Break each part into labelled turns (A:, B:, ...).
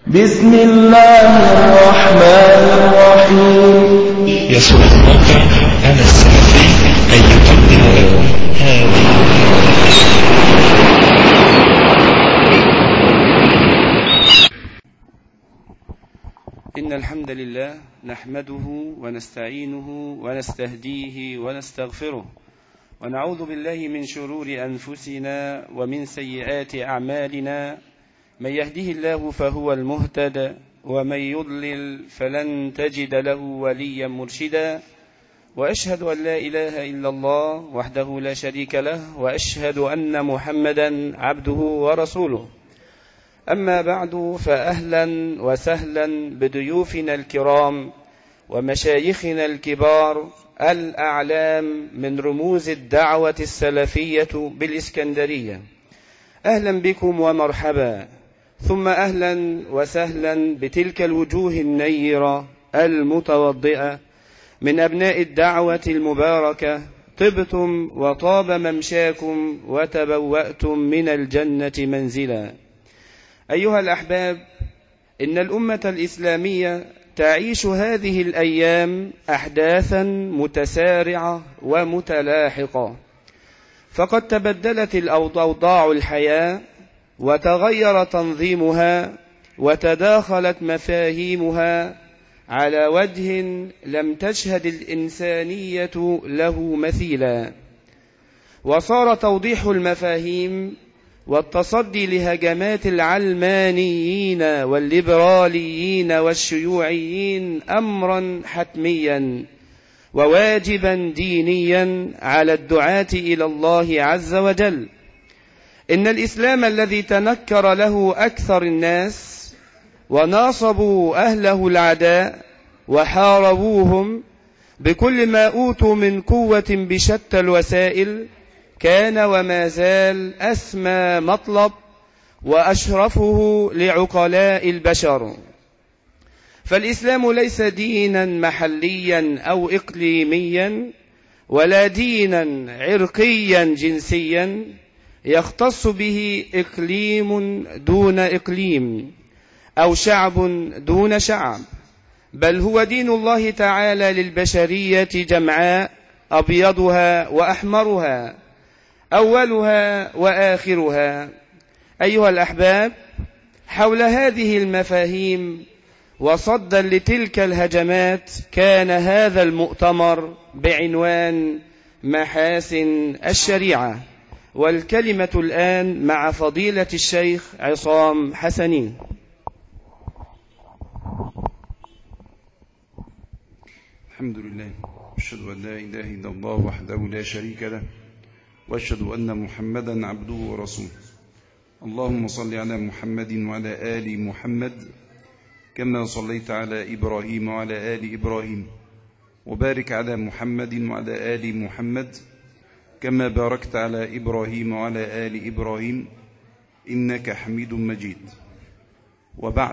A: بسم الله الرحمن الرحيم.
B: يسر الموقع أنا السلفي أن يقدم لكم هذه.
C: إن الحمد لله نحمده ونستعينه ونستهديه ونستغفره، ونعوذ بالله من شرور أنفسنا ومن سيئات أعمالنا. من يهده الله فهو المهتد، ومن يضلل فلن تجد له وليا مرشدا. وأشهد أن لا إله إلا الله وحده لا شريك له، وأشهد أن محمدا عبده ورسوله. أما بعد، فأهلا وسهلا بضيوفنا الكرام ومشايخنا الكبار الأعلام من رموز الدعوة السلفية بالإسكندرية. أهلا بكم ومرحبا، ثم أهلا وسهلا بتلك الوجوه النيرة المتوضئة من أبناء الدعوة المباركة. طبتم وطاب ممشاكم وتبوأتم من الجنة منزلا. أيها الأحباب، إن الأمة الإسلامية تعيش هذه الأيام أحداثا متسارعة ومتلاحقة، فقد تبدلت أوضاع الحياة، وتغير تنظيمها، وتداخلت مفاهيمها على وجه لم تشهد الإنسانية له مثيلا. وصار توضيح المفاهيم والتصدي لهجمات العلمانيين والليبراليين والشيوعيين أمرا حتميا وواجبا دينيا على الدعاة إلى الله عز وجل. إن الإسلام الذي تنكر له أكثر الناس وناصبوا أهله العداء وحاربوهم بكل ما أوتوا من قوة بشتى الوسائل، كان وما زال أسمى مطلب وأشرفه لعقلاء البشر. فالإسلام ليس دينا محليا أو إقليميا، ولا دينا عرقيا جنسيا يختص به إقليم دون إقليم أو شعب دون شعب، بل هو دين الله تعالى للبشرية جمعاء، أبيضها وأحمرها، أولها وآخرها. أيها الأحباب، حول هذه المفاهيم وصدا لتلك الهجمات كان هذا المؤتمر بعنوان محاسن الشريعة. والكلمة الآن مع فضيلة الشيخ عصام حسنين.
D: الحمد لله، أشهد أن لا إله إلا الله وحده لا شريك له، وأشهد أن محمدا عبده ورسوله. اللهم صل على محمد وعلى آل محمد كما صليت على إبراهيم وعلى آل إبراهيم، وبارك على محمد وعلى آل محمد كما باركت على إبراهيم وعلى آل إبراهيم إنك حميد مجيد. وبعد،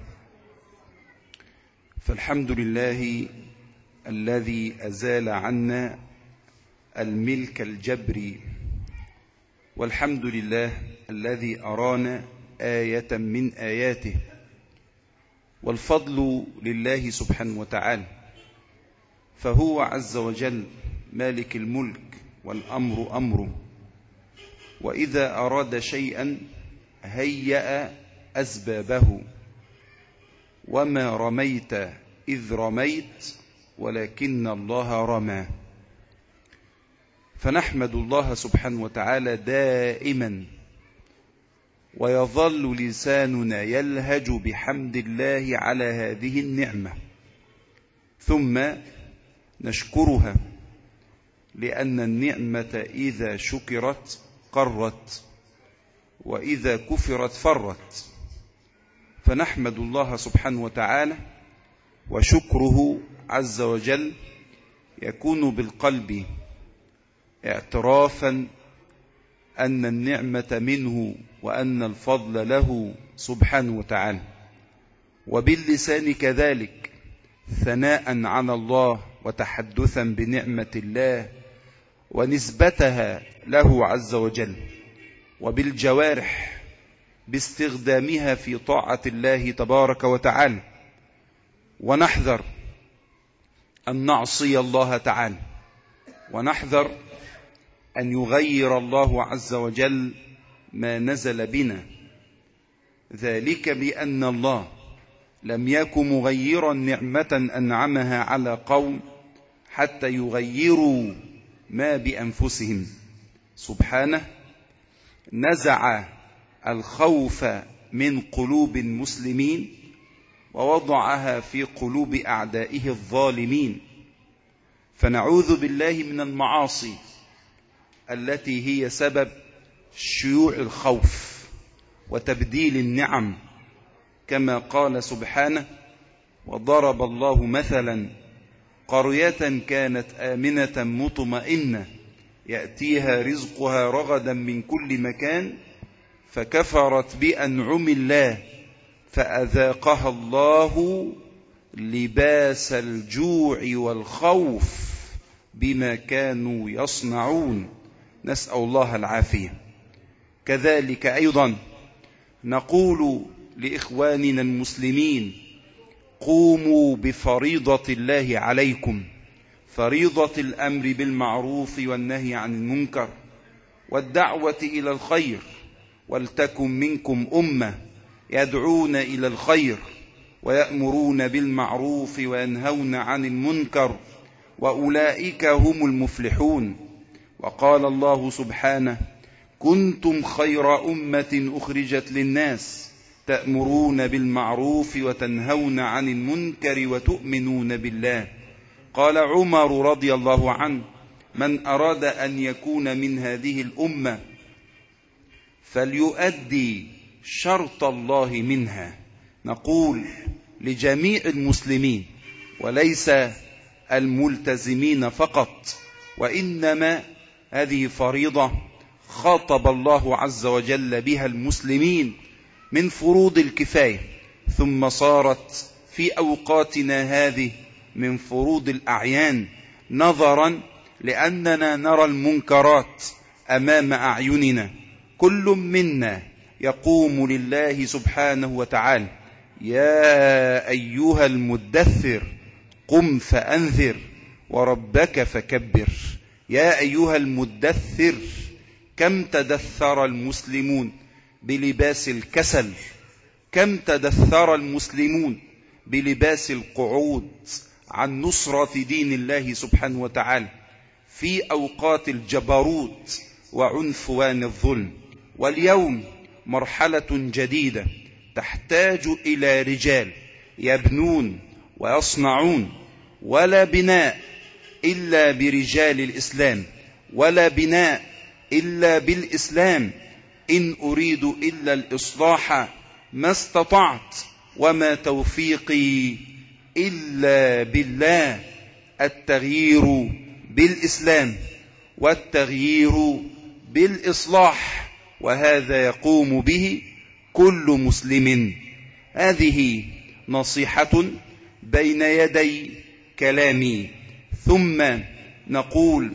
D: فالحمد لله الذي أزال عنا الملك الجبري، والحمد لله الذي أرانا آية من آياته، والفضل لله سبحانه وتعالى، فهو عز وجل مالك الملك والأمر أمره، وإذا أراد شيئا هيأ أسبابه، وما رميت إذ رميت ولكن الله رمى. فنحمد الله سبحانه وتعالى دائما، ويظل لساننا يلهج بحمد الله على هذه النعمة، ثم نشكرها، لأن النعمة إذا شكرت قرت، وإذا كفرت فرت. فنحمد الله سبحانه وتعالى، وشكره عز وجل يكون بالقلب اعترافا أن النعمة منه وأن الفضل له سبحانه وتعالى، وباللسان كذلك ثناء على الله وتحدثا بنعمة الله ونسبتها له عز وجل، وبالجوارح باستخدامها في طاعة الله تبارك وتعالى، ونحذر أن نعصي الله تعالى، ونحذر أن يغير الله عز وجل ما نزل بنا، ذلك بأن الله لم يكن مغيرا نعمة أنعمها على قوم حتى يغيروا ما بأنفسهم. سبحانه نزع الخوف من قلوب المسلمين ووضعها في قلوب أعدائه الظالمين، فنعوذ بالله من المعاصي التي هي سبب شيوع الخوف وتبديل النعم، كما قال سبحانه: وضرب الله مثلا قرية كانت آمنة مطمئنة يأتيها رزقها رغدا من كل مكان فكفرت بأنعم الله فأذاقها الله لباس الجوع والخوف بما كانوا يصنعون، نسأل الله العافية. كذلك أيضا نقول لإخواننا المسلمين: قوموا بفريضة الله عليكم، فريضة الأمر بالمعروف والنهي عن المنكر والدعوة إلى الخير، ولتكن منكم أمة يدعون إلى الخير ويأمرون بالمعروف وينهون عن المنكر وأولئك هم المفلحون. وقال الله سبحانه: كنتم خير أمة أخرجت للناس تأمرون بالمعروف وتنهون عن المنكر وتؤمنون بالله. قال عمر رضي الله عنه: من أراد أن يكون من هذه الأمة فليؤدي شرط الله منها. نقول لجميع المسلمين وليس الملتزمين فقط، وإنما هذه فريضة خاطب الله عز وجل بها المسلمين من فروض الكفاية، ثم صارت في أوقاتنا هذه من فروض الأعيان، نظرا لأننا نرى المنكرات أمام أعيننا. كل منا يقوم لله سبحانه وتعالى: يا أيها المدثر قم فأنذر وربك فكبر. يا أيها المدثر، كم تدثر المسلمون بلباس الكسل، كم تدثر المسلمون بلباس القعود عن نصرة دين الله سبحانه وتعالى في أوقات الجبروت وعنفوان الظلم. واليوم مرحلة جديدة تحتاج إلى رجال يبنون ويصنعون، ولا بناء إلا برجال الإسلام، ولا بناء إلا بالإسلام. إن أريد إلا الإصلاح ما استطعت وما توفيقي إلا بالله. التغيير بالإسلام والتغيير بالإصلاح، وهذا يقوم به كل مسلم. هذه نصيحة بين يدي كلامي. ثم نقول: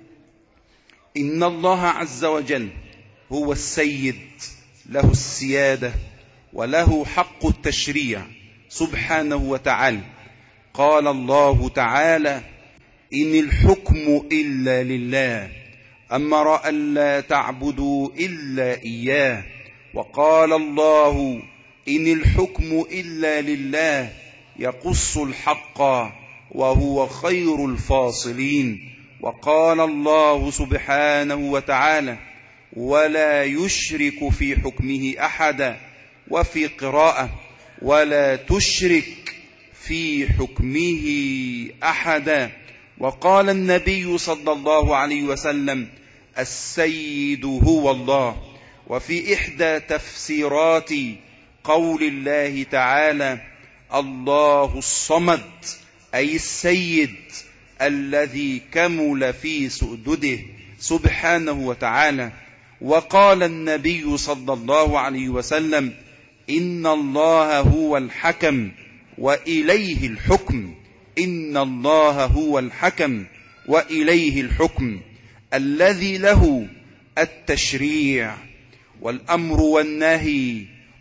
D: إن الله عز وجل هو السيد، له السيادة وله حق التشريع سبحانه وتعالى. قال الله تعالى: إن الحكم إلا لله، أمر ألا تعبدوا إلا إياه. وقال الله: إن الحكم إلا لله يقص الحق وهو خير الفاصلين. وقال الله سبحانه وتعالى: ولا يشرك في حكمه أحدا. وفي قراءة: ولا تشرك في حكمه أحدا. وقال النبي صلى الله عليه وسلم: السيد هو الله. وفي إحدى تفسيرات قول الله تعالى: الله الصمد، أي السيد الذي كمل في سؤدده سبحانه وتعالى. وقال النبي صلى الله عليه وسلم: إن الله هو الحكم وإليه الحكم. إن الله هو الحكم وإليه الحكم، الذي له التشريع والأمر والنهي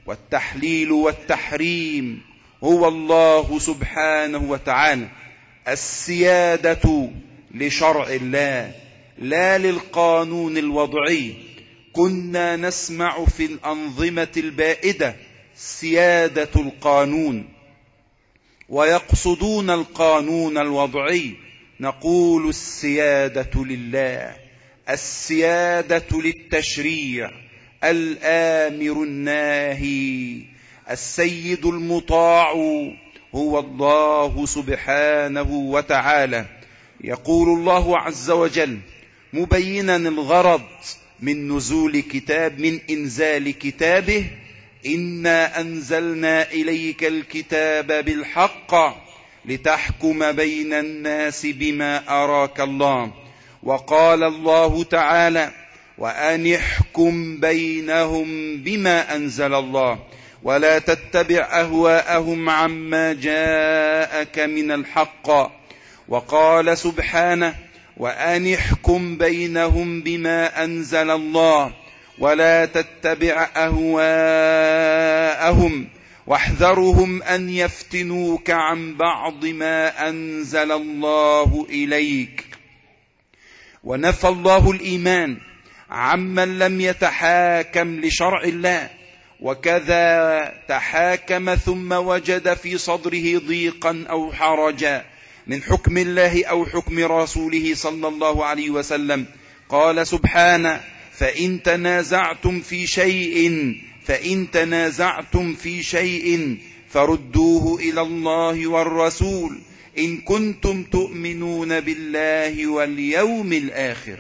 D: والتحليل والتحريم هو الله سبحانه وتعالى. السيادة لشرع الله لا للقانون الوضعي. كنا نسمع في الأنظمة البائدة سيادة القانون، ويقصدون القانون الوضعي. نقول السيادة لله، السيادة للتشريع، الآمر الناهي. السيد المطاع هو الله سبحانه وتعالى. يقول الله عز وجل مبينا الغرض من إنزال كتابه: إنا أنزلنا إليك الكتاب بالحق لتحكم بين الناس بما أراك الله. وقال الله تعالى: وأن احكم بينهم بما أنزل الله ولا تتبع أهواءهم عما جاءك من الحق. وقال سبحانه: وأن احكم بينهم بما أنزل الله ولا تتبع أهواءهم واحذرهم أن يفتنوك عن بعض ما أنزل الله إليك. ونفى الله الإيمان عمن لم يتحاكم لشرع الله، وكذا تحاكم ثم وجد في صدره ضيقا أو حرجا من حكم الله أو حكم رسوله صلى الله عليه وسلم. قال سبحانه: فإن تنازعتم في شيء فردوه إلى الله والرسول إن كنتم تؤمنون بالله واليوم الآخر.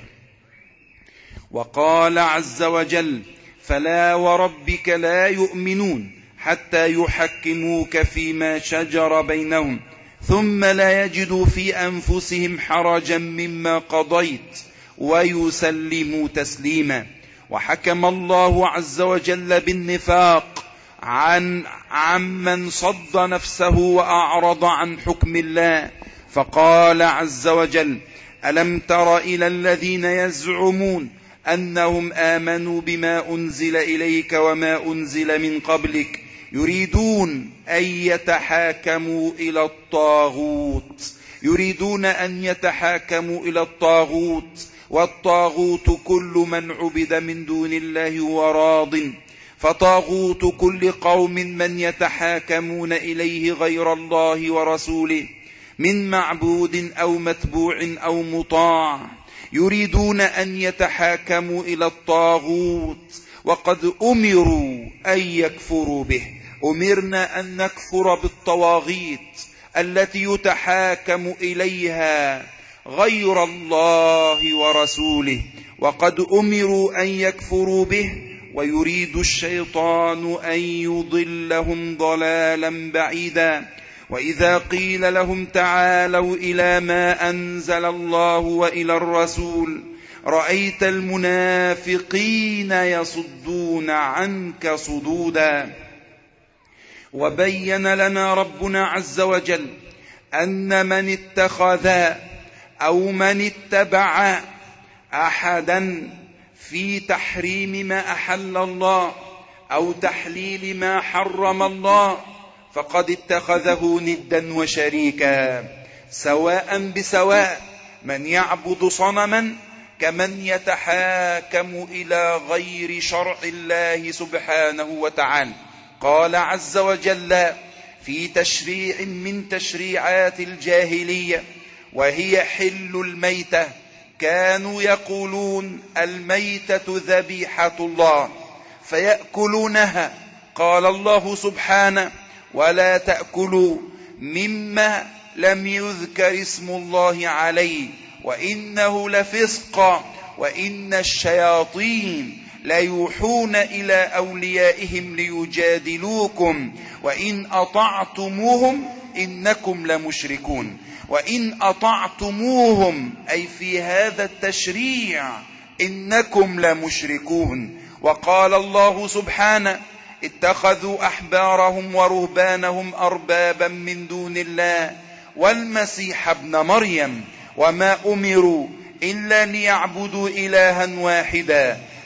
D: وقال عز وجل: فلا وربك لا يؤمنون حتى يحكموك فيما شجر بينهم ثم لا يجدوا في أنفسهم حرجا مما قضيت ويسلموا تسليما. وحكم الله عز وجل بالنفاق عمن صد نفسه وأعرض عن حكم الله، فقال عز وجل: ألم تر إلى الذين يزعمون أنهم آمنوا بما أنزل إليك وما أنزل من قبلك يريدون أن يتحاكموا إلى الطاغوت والطاغوت كل من عبد من دون الله وراض، فطاغوت كل قوم من يتحاكمون إليه غير الله ورسوله من معبود أو متبوع أو مطاع. يريدون أن يتحاكموا إلى الطاغوت وقد أمروا أن يكفروا به. أمرنا أن نكفر بالطواغيت التي يتحاكم إليها غير الله ورسوله، وقد أمروا أن يكفروا به. ويريد الشيطان أن يضلهم ضلالا بعيدا. وإذا قيل لهم تعالوا إلى ما أنزل الله وإلى الرسول رأيت المنافقين يصدون عنك صدودا. وبين لنا ربنا عز وجل أن من اتخذ أو من اتبع أحدا في تحريم ما أحل الله أو تحليل ما حرم الله فقد اتخذه ندا وشريكا، سواء بسواء، من يعبد صنما كمن يتحاكم إلى غير شرع الله سبحانه وتعالى. قال عز وجل في تشريع من تشريعات الجاهلية وهي حل الميتة: كانوا يقولون الميتة ذبيحة الله فيأكلونها. قال الله سبحانه: ولا تأكلوا مما لم يذكر اسم الله عليه وإنه لفسق وإن الشياطين ليوحون إلى أوليائهم ليجادلوكم وإن أطعتموهم إنكم لمشركون. وإن أطعتموهم أي في هذا التشريع إنكم لمشركون. وقال الله سبحانه: اتخذوا أحبارهم ورهبانهم أربابا من دون الله والمسيح ابن مريم وما أمروا إلا ليعبدوا إلها واحدا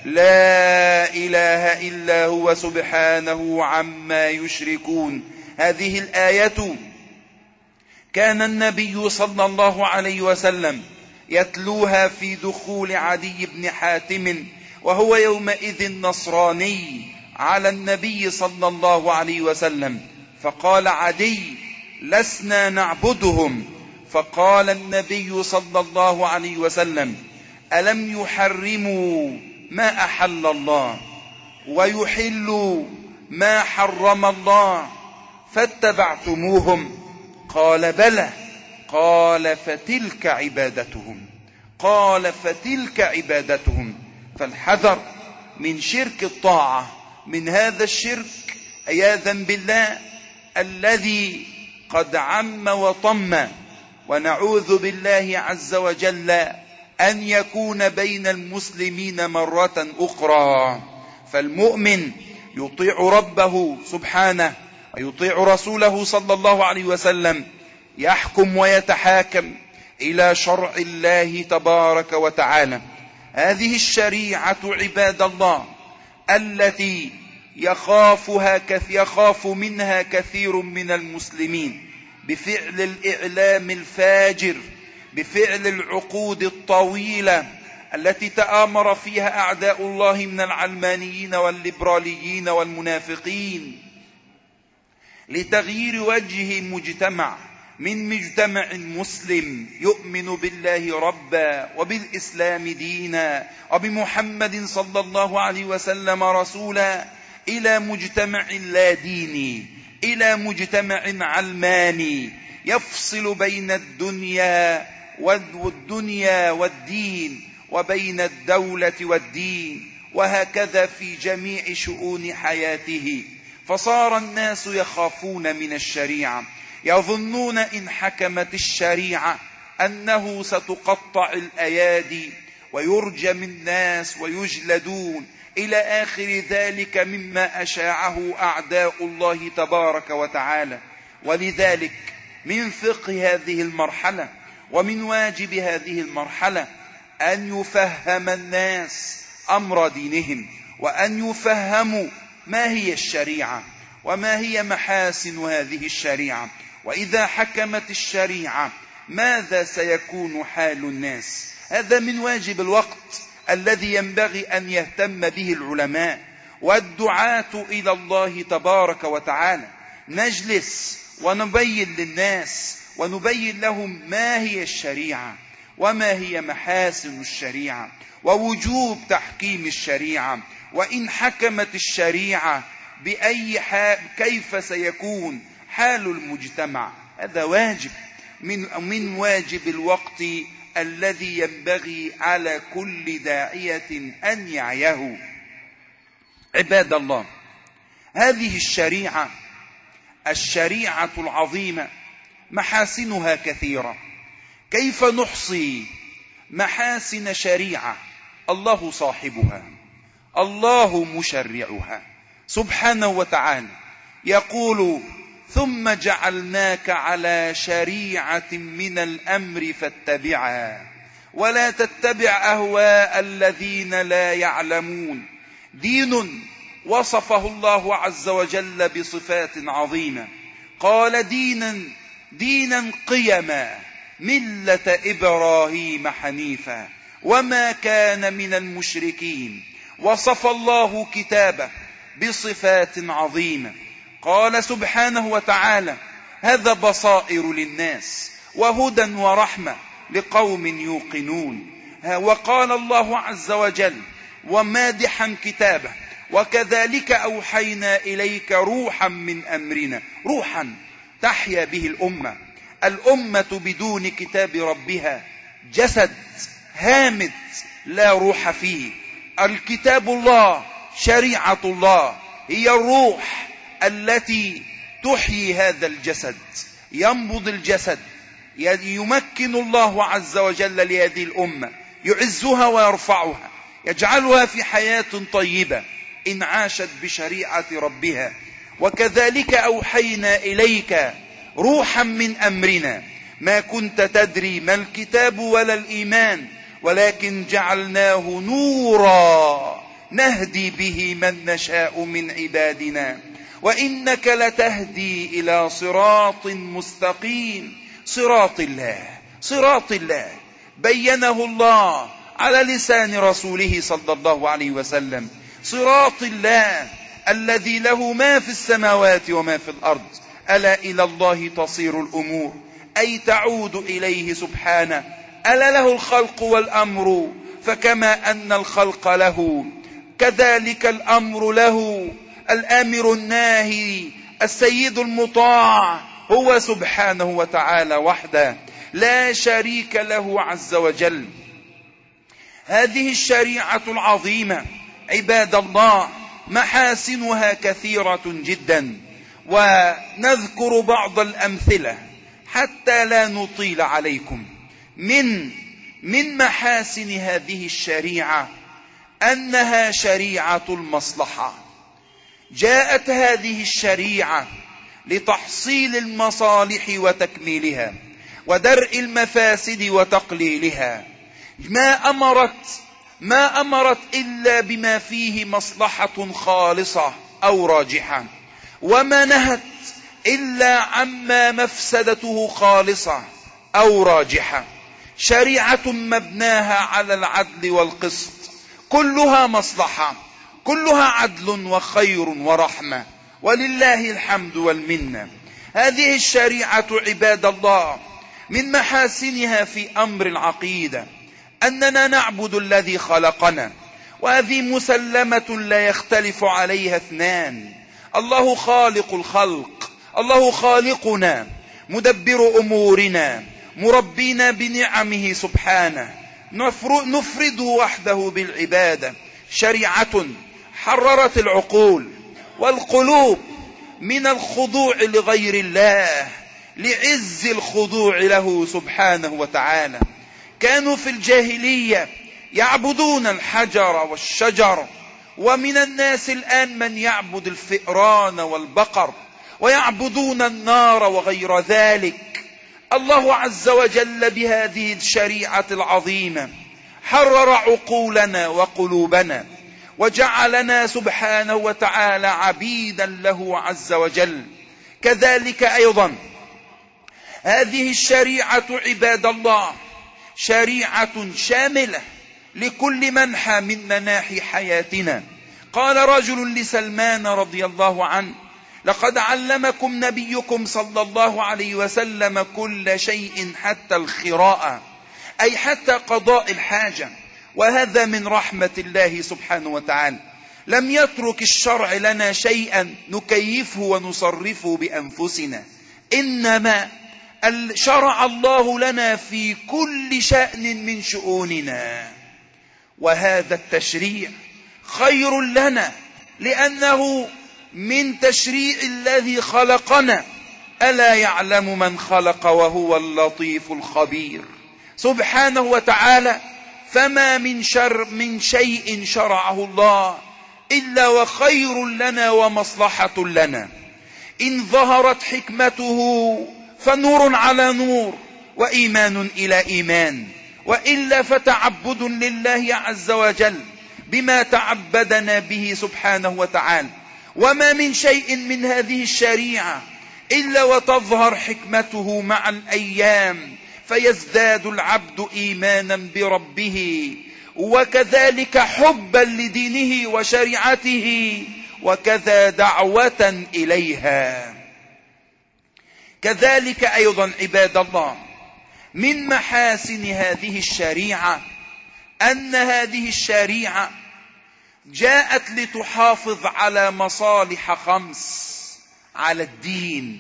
D: لا إله إلا هو سبحانه عما يشركون. هذه الآية كان النبي صلى الله عليه وسلم يتلوها في دخول عدي بن حاتم وهو يومئذ نصراني على النبي صلى الله عليه وسلم، فقال عدي: لسنا نعبدهم. فقال النبي صلى الله عليه وسلم: ألم يحرموا ما أحل الله ويحلوا ما حرم الله فاتبعتموهم؟ قال: بلى. قال: فتلك عبادتهم. قال: فتلك عبادتهم. فالحذر من شرك الطاعة، من هذا الشرك عياذا بالله الذي قد عم وطم، ونعوذ بالله عز وجل أن يكون بين المسلمين مرة أخرى. فالمؤمن يطيع ربه سبحانه ويطيع رسوله صلى الله عليه وسلم، يحكم ويتحاكم إلى شرع الله تبارك وتعالى. هذه الشريعة عباد الله التي يخاف منها كثير من المسلمين بفعل الإعلام الفاجر، بفعل العقود الطويلة التي تآمر فيها أعداء الله من العلمانيين والليبراليين والمنافقين لتغيير وجه مجتمع من مجتمع مسلم يؤمن بالله ربا وبالإسلام دينا وبمحمد صلى الله عليه وسلم رسولا، إلى مجتمع لا ديني، إلى مجتمع علماني يفصل بين الدنيا والدين وبين الدولة والدين، وهكذا في جميع شؤون حياته. فصار الناس يخافون من الشريعة، يظنون إن حكمت الشريعة أنه ستقطع الأيادي ويرجم الناس ويجلدون إلى آخر ذلك مما أشاعه أعداء الله تبارك وتعالى. ولذلك من فقه هذه المرحلة ومن واجب هذه المرحلة أن يفهم الناس أمر دينهم، وأن يفهموا ما هي الشريعة وما هي محاسن هذه الشريعة، وإذا حكمت الشريعة ماذا سيكون حال الناس. هذا من واجب الوقت الذي ينبغي أن يهتم به العلماء والدعاة إلى الله تبارك وتعالى. نجلس ونبين للناس ونبين لهم ما هي الشريعة وما هي محاسن الشريعة ووجوب تحكيم الشريعة، وإن حكمت الشريعة بأي حال كيف سيكون حال المجتمع. هذا واجب من واجب الوقت الذي ينبغي على كل داعية أن يعيه. عباد الله، هذه الشريعة العظيمة محاسنها كثيرة. كيف نحصي محاسن شريعة الله صاحبها، الله مشرعها سبحانه وتعالى؟ يقول: ثم جعلناك على شريعة من الأمر فاتبعها ولا تتبع أهواء الذين لا يعلمون. دين وصفه الله عز وجل بصفات عظيمة، قال: دينا قيما ملة إبراهيم حنيفا وما كان من المشركين. وصف الله كتابه بصفات عظيمة، قال سبحانه وتعالى: هذا بصائر للناس وهدى ورحمة لقوم يوقنون. وقال الله عز وجل ومادحا كتابه: وكذلك أوحينا إليك روحا من أمرنا. روحا تحيا به الأمة بدون كتاب ربها جسد هامد لا روح فيه. الكتاب الله شريعة الله هي الروح التي تحيي هذا الجسد، ينبض الجسد، يمكن الله عز وجل لهذه الأمة، يعزها ويرفعها، يجعلها في حياة طيبة إن عاشت بشريعة ربها. وكذلك أوحينا إليك روحا من أمرنا ما كنت تدري ما الكتاب ولا الإيمان ولكن جعلناه نورا
E: نهدي به من نشاء من عبادنا، وإنك لتهدي إلى صراط مستقيم. صراط الله بينه الله على لسان رسوله صلى الله عليه وسلم، صراط الله الذي له ما في السماوات وما في الأرض. ألا إلى الله تصير الأمور، أي تعود إليه سبحانه. ألا له الخلق والأمر، فكما أن الخلق له كذلك الأمر له. الآمر الناهي السيد المطاع هو سبحانه وتعالى وحده، لا شريك له عز وجل. هذه الشريعة العظيمة عباد الله محاسنها كثيرة جدا، ونذكر بعض الأمثلة حتى لا نطيل عليكم. من محاسن هذه الشريعة أنها شريعة المصلحة. جاءت هذه الشريعة لتحصيل المصالح وتكميلها، ودرء المفاسد وتقليلها. ما أمرت إلا بما فيه مصلحة خالصة أو راجحة، وما نهت إلا عما مفسدته خالصة أو راجحة. شريعة مبناها على العدل والقسط، كلها مصلحة، كلها عدل وخير ورحمة، ولله الحمد والمنة. هذه الشريعة عباد الله من محاسنها في أمر العقيدة أننا نعبد الذي خلقنا، وهذه مسلمة لا يختلف عليها اثنان. الله خالق الخلق، الله خالقنا، مدبر أمورنا، مربينا بنعمه سبحانه، نفرده وحده بالعبادة. شريعة حررت العقول والقلوب من الخضوع لغير الله، لعز الخضوع له سبحانه وتعالى. كانوا في الجاهلية يعبدون الحجر والشجر، ومن الناس الآن من يعبد الفئران والبقر، ويعبدون النار وغير ذلك. الله عز وجل بهذه الشريعة العظيمة حرر عقولنا وقلوبنا، وجعلنا سبحانه وتعالى عبيدا له عز وجل. كذلك أيضا هذه الشريعة عباد الله شريعة شاملة لكل منحى من مناحي حياتنا. قال رجل لسلمان رضي الله عنه: لقد علمكم نبيكم صلى الله عليه وسلم كل شيء حتى الخراءة، أي حتى قضاء الحاجة. وهذا من رحمة الله سبحانه وتعالى، لم يترك الشرع لنا شيئا نكيفه ونصرفه بأنفسنا، إنما شرع الله لنا في كل شأن من شؤوننا. وهذا التشريع خير لنا لأنه من تشريع الذي خلقنا. ألا يعلم من خلق وهو اللطيف الخبير سبحانه وتعالى. فما من شيء شرعه الله إلا وخير لنا ومصلحة لنا. إن ظهرت حكمته فنور على نور وإيمان إلى إيمان، وإلا فتعبد لله عز وجل بما تعبدنا به سبحانه وتعالى. وما من شيء من هذه الشريعة إلا وتظهر حكمته مع الأيام، فيزداد العبد إيمانا بربه، وكذلك حبا لدينه وشريعته، وكذا دعوة إليها. كذلك أيضا عباد الله من محاسن هذه الشريعة أن هذه الشريعة جاءت لتحافظ على مصالح 5: على الدين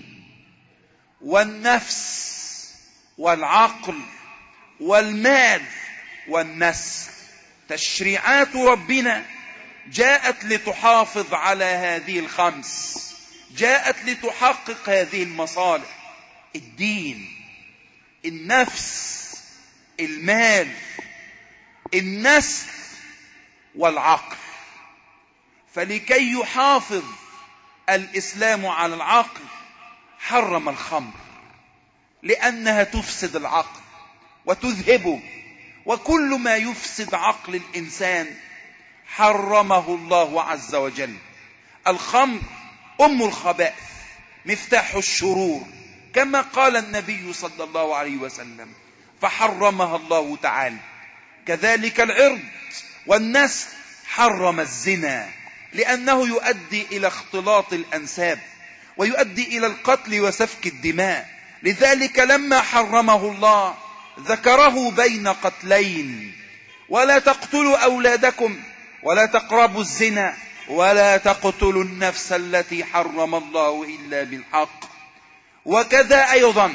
E: والنفس والعقل والمال والنسل. تشريعات ربنا جاءت لتحافظ على هذه 5، جاءت لتحقق هذه المصالح: الدين، النفس، المال، النسل والعقل. فلكي يحافظ الإسلام على العقل حرم الخمر، لأنها تفسد العقل وتذهبه، وكل ما يفسد عقل الإنسان حرمه الله عز وجل. الخمر أم الخبائث، مفتاح الشرور، كما قال النبي صلى الله عليه وسلم، فحرمها الله تعالى. كذلك العرض والنسل، حرم الزنا لأنه يؤدي إلى اختلاط الأنساب ويؤدي إلى القتل وسفك الدماء. لذلك لما حرمه الله ذكره بين قتلين: ولا تقتلوا أولادكم ولا تقربوا الزنا ولا تقتلوا النفس التي حرم الله إلا بالحق. وكذا أيضا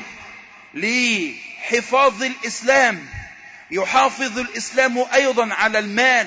E: لحفاظ الإسلام، يحافظ الإسلام أيضا على المال،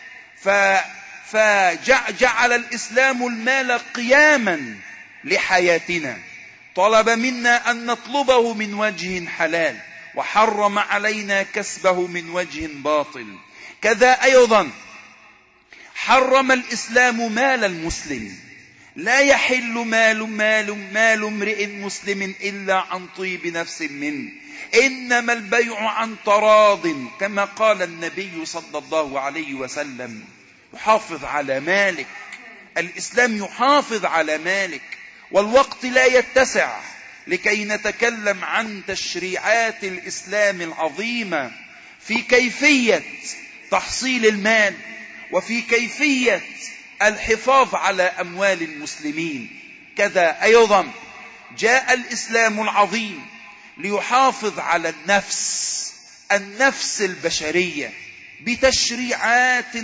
E: فجعل الإسلام المال قياما لحياتنا، طلب منا أن نطلبه من وجه حلال، وحرم علينا كسبه من وجه باطل. كذا أيضا حرم الإسلام مال المسلم، لا يحل مال امرئ مسلم إلا عن طيب نفس منه، إنما البيع عن تراض، كما قال النبي صلى الله عليه وسلم. يحافظ على مالك، الإسلام يحافظ على مالك. والوقت لا يتسع لكي نتكلم عن تشريعات الإسلام العظيمة في كيفية تحصيل المال وفي كيفية الحفاظ على أموال المسلمين. كذا أيضا جاء الإسلام العظيم ليحافظ على النفس البشرية بتشريعات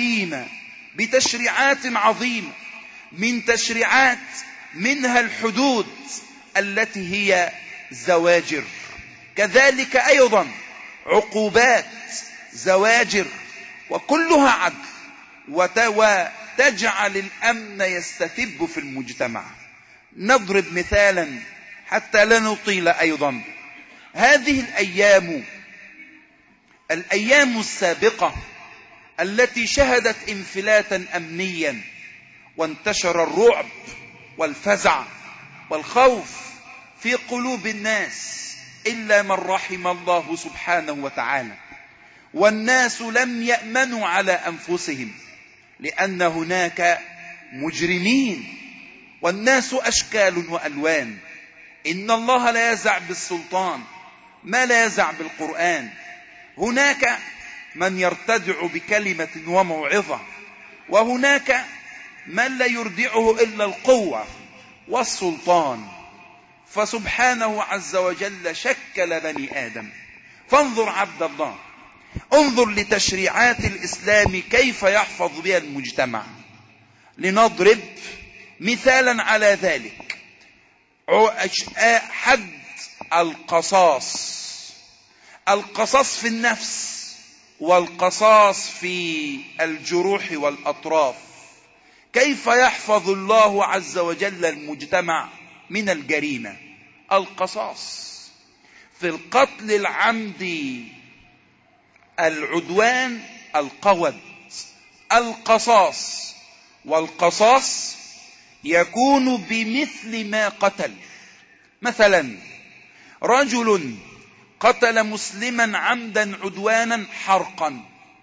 E: عظيمة، من تشريعات منها الحدود التي هي زواجر، كذلك أيضا عقوبات، زواجر، وكلها عدل وتجعل الأمن يستتب في المجتمع. نضرب مثالا حتى لا نطيل أيضا. هذه الأيام السابقة التي شهدت انفلاتا أمنيا، وانتشر الرعب والفزع والخوف في قلوب الناس إلا من رحم الله سبحانه وتعالى. والناس لم يأمنوا على أنفسهم لأن هناك مجرمين، والناس أشكال وألوان. إن الله لا يزع بالسلطان ما لا يزع بالقرآن. هناك من يرتدع بكلمة وموعظة، وهناك من لا يردعه إلا القوة والسلطان. فسبحانه عز وجل شكل بني آدم. فانظر عبد الله، انظر لتشريعات الإسلام كيف يحفظ بها المجتمع. لنضرب مثالا على ذلك: حد القصاص في النفس والقصاص في الجروح والأطراف. كيف يحفظ الله عز وجل المجتمع من الجريمة؟ القصاص في القتل العمدي، العدوان، القود، القصاص. والقصاص يكون بمثل ما قتل. مثلا رجل قتل مسلما عمدا عدوانا حرقا،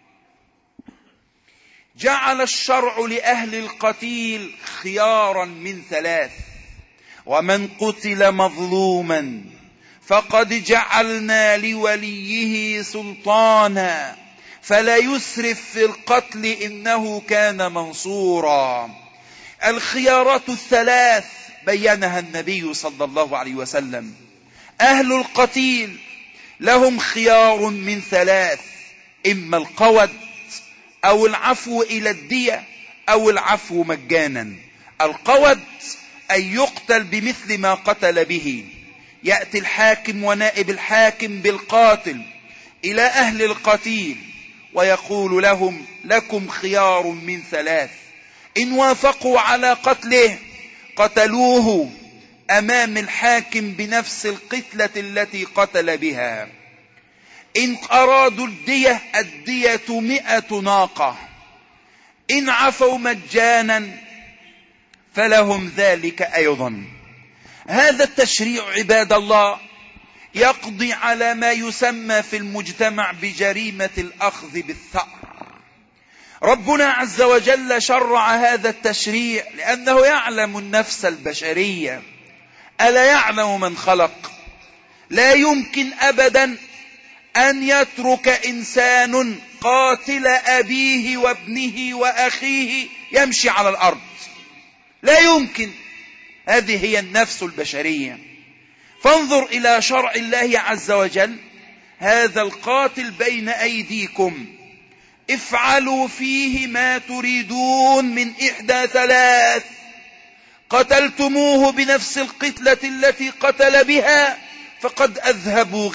E: جعل الشرع لأهل القتيل خيارا من ثلاث: ومن قتل مظلوما فقد جعلنا لوليه سلطانا فلا يسرف في القتل إنه كان منصورا. الخيارات الثلاث بينها النبي صلى الله عليه وسلم. أهل القتيل لهم خيار من ثلاث: إما القود أو العفو إلى الدية أو العفو مجانا. القود أن يقتل بمثل ما قتل به. يأتي الحاكم ونائب الحاكم بالقاتل إلى أهل القتيل ويقول لهم: لكم خيار من ثلاث، إن وافقوا على قتله قتلوه أمام الحاكم بنفس القتلة التي قتل بها. إن أرادوا الدية 100 ناقة. إن عفوا مجانا فلهم ذلك أيضا. هذا التشريع عباد الله يقضي على ما يسمى في المجتمع بجريمة الأخذ بالثأر. ربنا عز وجل شرع هذا التشريع لأنه يعلم النفس البشرية. ألا يعلم من خلق؟ لا يمكن أبدا أن يترك إنسان قاتل أبيه وابنه وأخيه يمشي على الأرض، لا يمكن. هذه هي النفس البشرية. فانظر إلى شرع الله عز وجل: هذا القاتل بين أيديكم افعلوا فيه ما تريدون من إحدى ثلاث: قتلتموه بنفس القتلة التي قتل بها فقد أذهبوا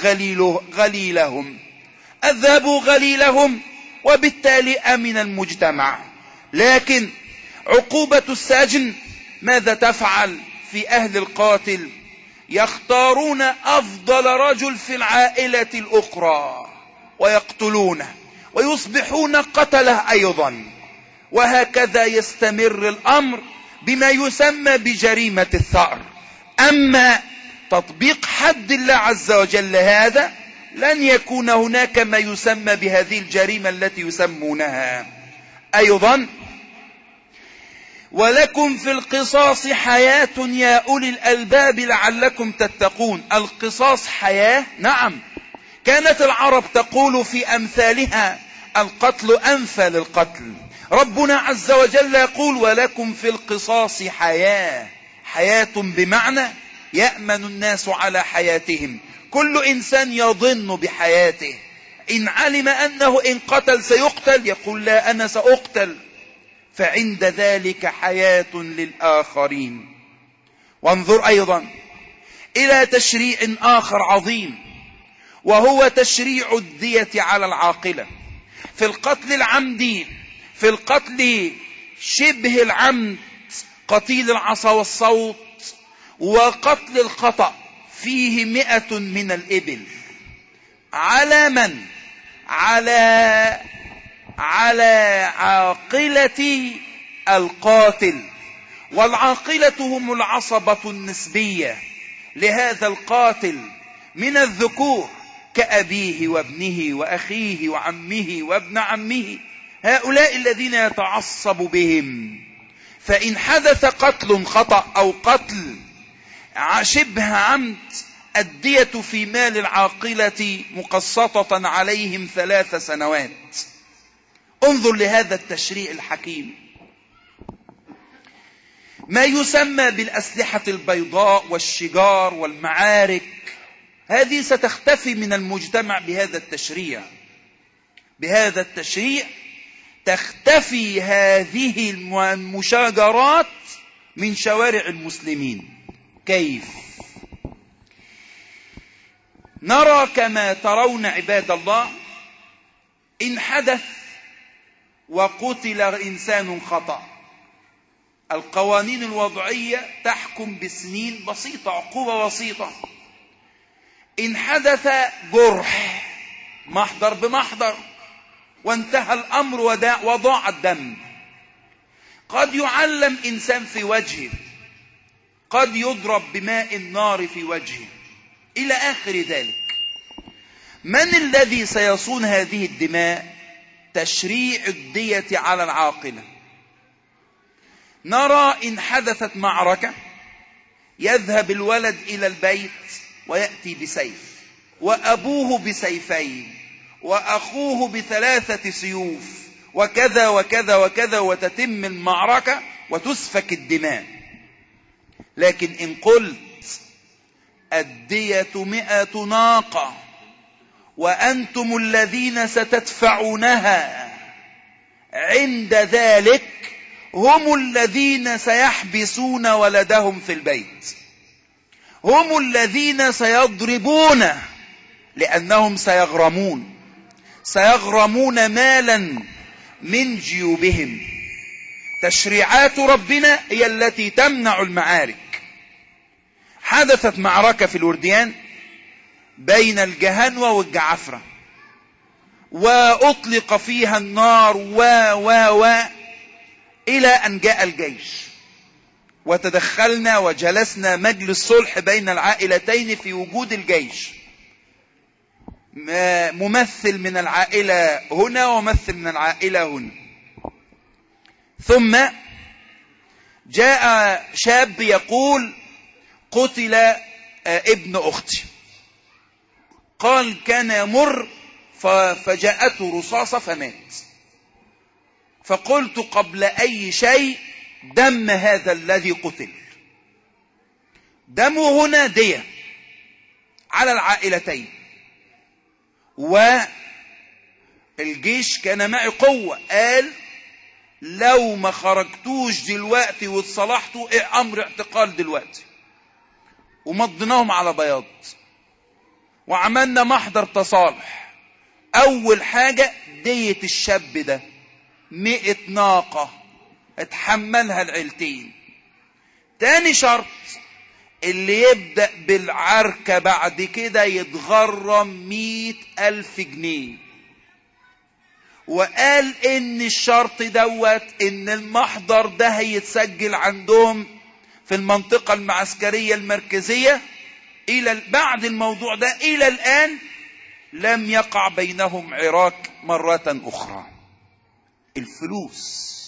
E: غليلهم وبالتالي أمن المجتمع. لكن عقوبة السجن ماذا تفعل في أهل القاتل؟ يختارون أفضل رجل في العائلة الأخرى ويقتلونه ويصبحون قتله أيضا، وهكذا يستمر الأمر بما يسمى بجريمة الثأر. أما تطبيق حد الله عز وجل هذا لن يكون هناك ما يسمى بهذه الجريمة التي يسمونها. أيضا: ولكم في القصاص حياة يا أولي الألباب لعلكم تتقون. القصاص حياة، نعم. كانت العرب تقول في أمثالها: القتل أنفى للقتل. ربنا عز وجل يقول: ولكم في القصاص حياة. حياة بمعنى يأمن الناس على حياتهم، كل إنسان يظن بحياته. إن علم أنه إن قتل سيقتل يقول: لا، أنا سأقتل، فعند ذلك حياة للآخرين. وانظر أيضا إلى تشريع آخر عظيم، وهو تشريع الدية على العاقلة. في القتل العمدي، في القتل شبه العمد، قتيل العصا والصوت، وقتل الخطأ، فيه 100 من الإبل. على من؟ على عاقلة القاتل، والعاقلة هم العصبة النسبية لهذا القاتل من الذكور كأبيه وابنه وأخيه وعمه وابن عمه، هؤلاء الذين يتعصب بهم. فإن حدث قتل خطأ أو قتل شبه عمد، الدية في مال العاقلة مقسطة عليهم 3 سنوات. انظر لهذا التشريع الحكيم. ما يسمى بالأسلحة البيضاء والشجار والمعارك، هذه ستختفي من المجتمع بهذا التشريع. بهذا التشريع تختفي هذه المشاجرات من شوارع المسلمين. كيف؟ نرى كما ترون عباد الله، إن حدث وقتل إنسان خطأ، القوانين الوضعية تحكم بسنين بسيطة، عقوبة بسيطة. إن حدث جرح، محضر بمحضر، وانتهى الأمر وضاع الدم. قد يعلم إنسان في وجهه، قد يضرب بماء النار في وجهه، إلى آخر ذلك. من الذي سيصون هذه الدماء؟ تشريع الدية على العاقلة. نرى إن حدثت معركة، يذهب الولد إلى البيت ويأتي بسيف، وأبوه بسيفين، وأخوه ب3 سيوف، وكذا وكذا وكذا، وتتم المعركة وتسفك الدماء. لكن إن قلت الدية 100 ناقة وأنتم الذين ستدفعونها، عند ذلك هم الذين سيحبسون ولدهم في البيت، هم الذين سيضربون، لأنهم سيغرمون مالا من جيوبهم. تشريعات ربنا هي التي تمنع المعارك. حدثت معركة في الورديان بين الجهنوة والجعفرة، وأطلق فيها النار إلى أن جاء الجيش، وتدخلنا وجلسنا مجلس صلح بين العائلتين في وجود الجيش، ممثل من العائلة هنا وممثل من العائلة هنا، ثم جاء شاب يقول قتل ابن أختي، قال كان يمر فجاءته رصاصة فمات. فقلت قبل أي شيء دم هذا الذي قتل، دمه هنا دية على العائلتين، والجيش كان معي قوة، قال لو ما خرجتوش دلوقتي واتصلحتوا أمر اعتقال دلوقتي. ومضيناهم على بياض وعملنا محضر تصالح. أول حاجة دية الشاب ده 100 ناقة اتحملها العيلتين. تاني شرط اللي يبدأ بالعركة بعد كده يتغرم 100,000 جنيه. وقال ان الشرط دوت ان المحضر ده هيتسجل عندهم في المنطقة المعسكرية المركزية. بعد الموضوع ده الى الان لم يقع بينهم عراك مرة اخرى. الفلوس،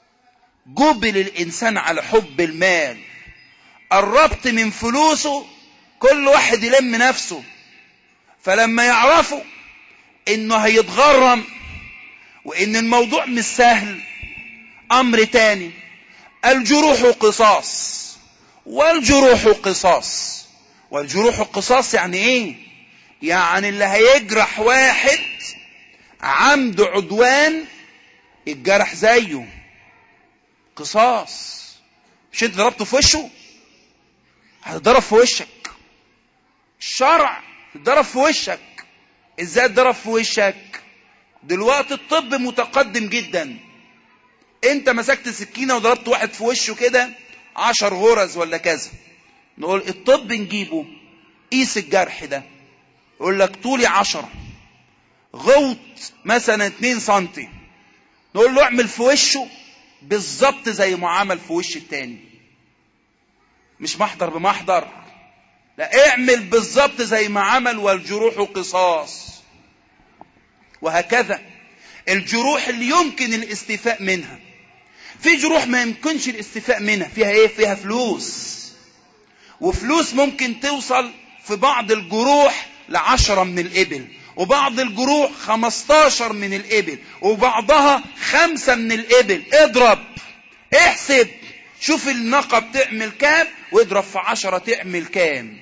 E: جبل الانسان على حب المال، قربت من فلوسه كل واحد يلم نفسه. فلما يعرفوا انه هيتغرم وان الموضوع مش سهل، امر تاني، الجروح قصاص والجروح قصاص. والجروح قصاص يعني ايه؟ يعني اللي هيجرح واحد عمد عدوان الجرح زيه قصاص. مش انت ضربته في وشه هتضرب في وشك. الشرع ضرب في وشك. ازاي ضرب في وشك؟ دلوقتي الطب متقدم جدا. انت مسكت سكينة وضربت واحد في وشه كده 10 غرز ولا كذا، نقول الطب نجيبه قيس الجرح ده، يقول لك طولي 10، غوط مثلا 2 سنتي، نقول له اعمل في وشه بالظبط زي ما عمل في وش التاني. مش محضر بمحضر، لا، اعمل بالظبط زي ما عمل. والجروح قصاص. وهكذا الجروح اللي يمكن الاستيفاء منها. في جروح ما يمكنش الاستيفاء منها، فيها ايه؟ فيها فلوس. وفلوس ممكن توصل في بعض الجروح 10 من الإبل، وبعض الجروح 15 من الإبل، وبعضها 5 من الإبل. اضرب، احسب، شوف الناقة بتعمل كام واضرب في 10 تعمل كام.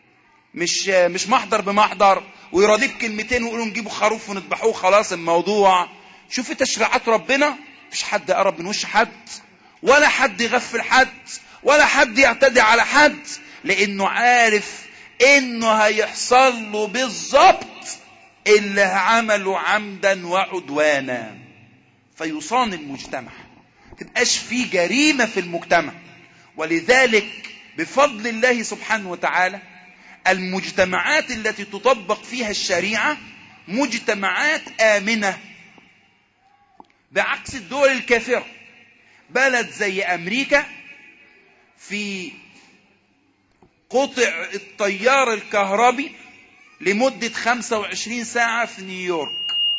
E: مش محضر بمحضر ويراضيك كلمتين ويقولوا نجيبوا خروف ونذبحوه خلاص الموضوع. شوف تشريعات ربنا، مفيش حد يقرب من وش حد، ولا حد يغفل حد، ولا حد يعتدي على حد، لانه عارف انه هيحصل له بالظبط اللي عمله عمدا وعدوانا. فيصان المجتمع، تبقاش فيه جريمة في المجتمع. ولذلك بفضل الله سبحانه وتعالى المجتمعات التي تطبق فيها الشريعة مجتمعات آمنة، بعكس الدول الكافرة. بلد زي أمريكا في قطع التيار الكهربي لمدة 25 ساعة في نيويورك.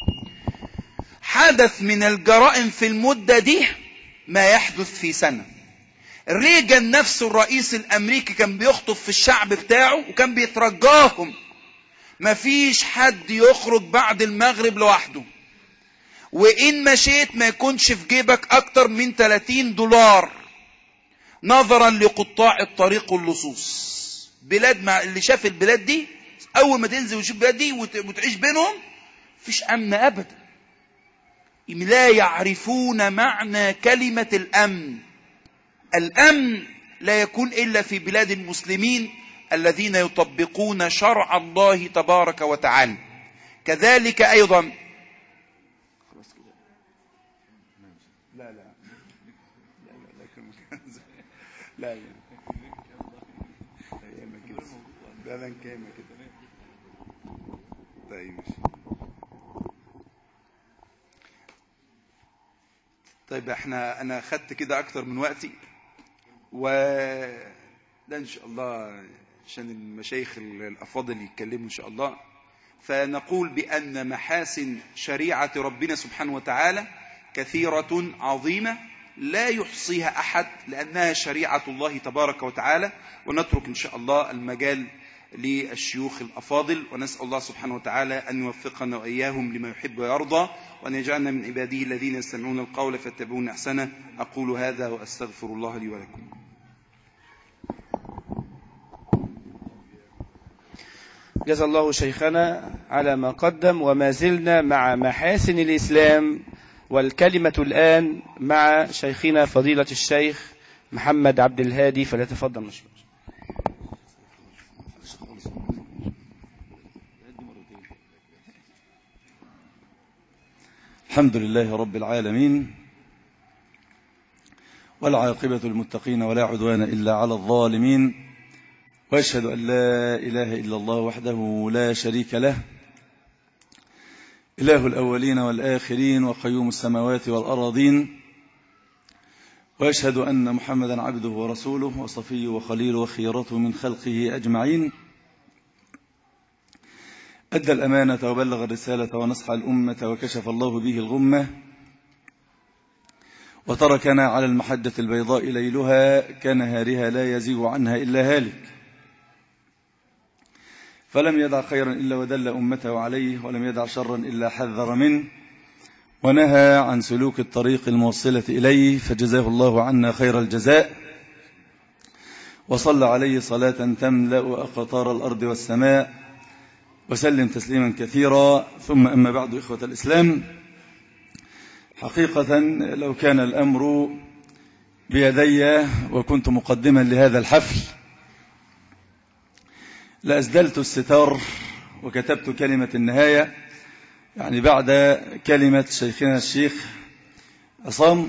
E: حدث من الجرائم في المدة دي ما يحدث في سنة. ريغان نفسه الرئيس الأمريكي كان بيخطب في الشعب بتاعه وكان بيترجاهم ما فيش حد يخرج بعد المغرب لوحده، وإن مشيت ما يكونش في جيبك أكتر من $30 نظرا لقطاع الطريق واللصوص. بلاد اللي شاف البلاد دي أول ما تنزل وتشوف البلاد دي وتعيش بينهم فيش أمن أبدا. لا يعرفون معنى كلمة الأمن. الأمن لا يكون إلا في بلاد المسلمين الذين يطبقون شرع الله تبارك وتعالى. كذلك أيضا
D: طيب انا خدت كده اكتر من وقتي، وده ان شاء الله عشان المشايخ الافاضل يتكلموا ان شاء الله. فنقول بان محاسن شريعة ربنا سبحانه وتعالى كثيرة عظيمة،
E: لا يحصيها أحد، لأنها شريعة الله تبارك وتعالى. ونترك إن شاء الله المجال للشيوخ الأفاضل، ونسأل الله سبحانه وتعالى أن يوفقنا وإياهم لما يحب ويرضى، وأن يجعلنا من عباده الذين يستمعون القول فيتبعون أحسنه. أقول هذا وأستغفر الله لي ولكم.
C: جزا الله شيخنا على ما قدم، وما زلنا مع محاسن الإسلام، والكلمة الآن مع شيخنا فضيلة الشيخ محمد عبد الهادي، فليتفضل مشكور.
F: الحمد لله رب العالمين، والعاقبة المتقين، ولا عدوان إلا على الظالمين، وأشهد أن لا إله إلا الله وحده لا شريك له، إله الأولين والآخرين وقيوم السماوات والأراضين، وأشهد أن محمدا عبده ورسوله وصفيه وخليله وخيرته من خلقه أجمعين. أدى الأمانة وبلغ الرسالة ونصح الأمة، وكشف الله به الغمة، وتركنا على المحجة البيضاء ليلها كنهارها لا يزيغ عنها إلا هالك، فلم يدع خيرا إلا ودل أمته عليه، ولم يدع شرا إلا حذر منه، ونهى عن سلوك الطريق الموصلة إليه، فجزاه الله عنا خير الجزاء، وصلى عليه صلاة تملأ أقطار الأرض والسماء، وسلم تسليما كثيرا. ثم أما بعد، إخوة الإسلام، حقيقة لو كان الأمر بيدي وكنت مقدما لهذا الحفل لأسدلت الستار وكتبت كلمة النهاية، يعني بعد كلمة شيخنا الشيخ عصام،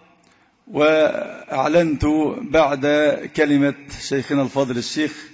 F: وأعلنت بعد كلمة شيخنا الفاضل الشيخ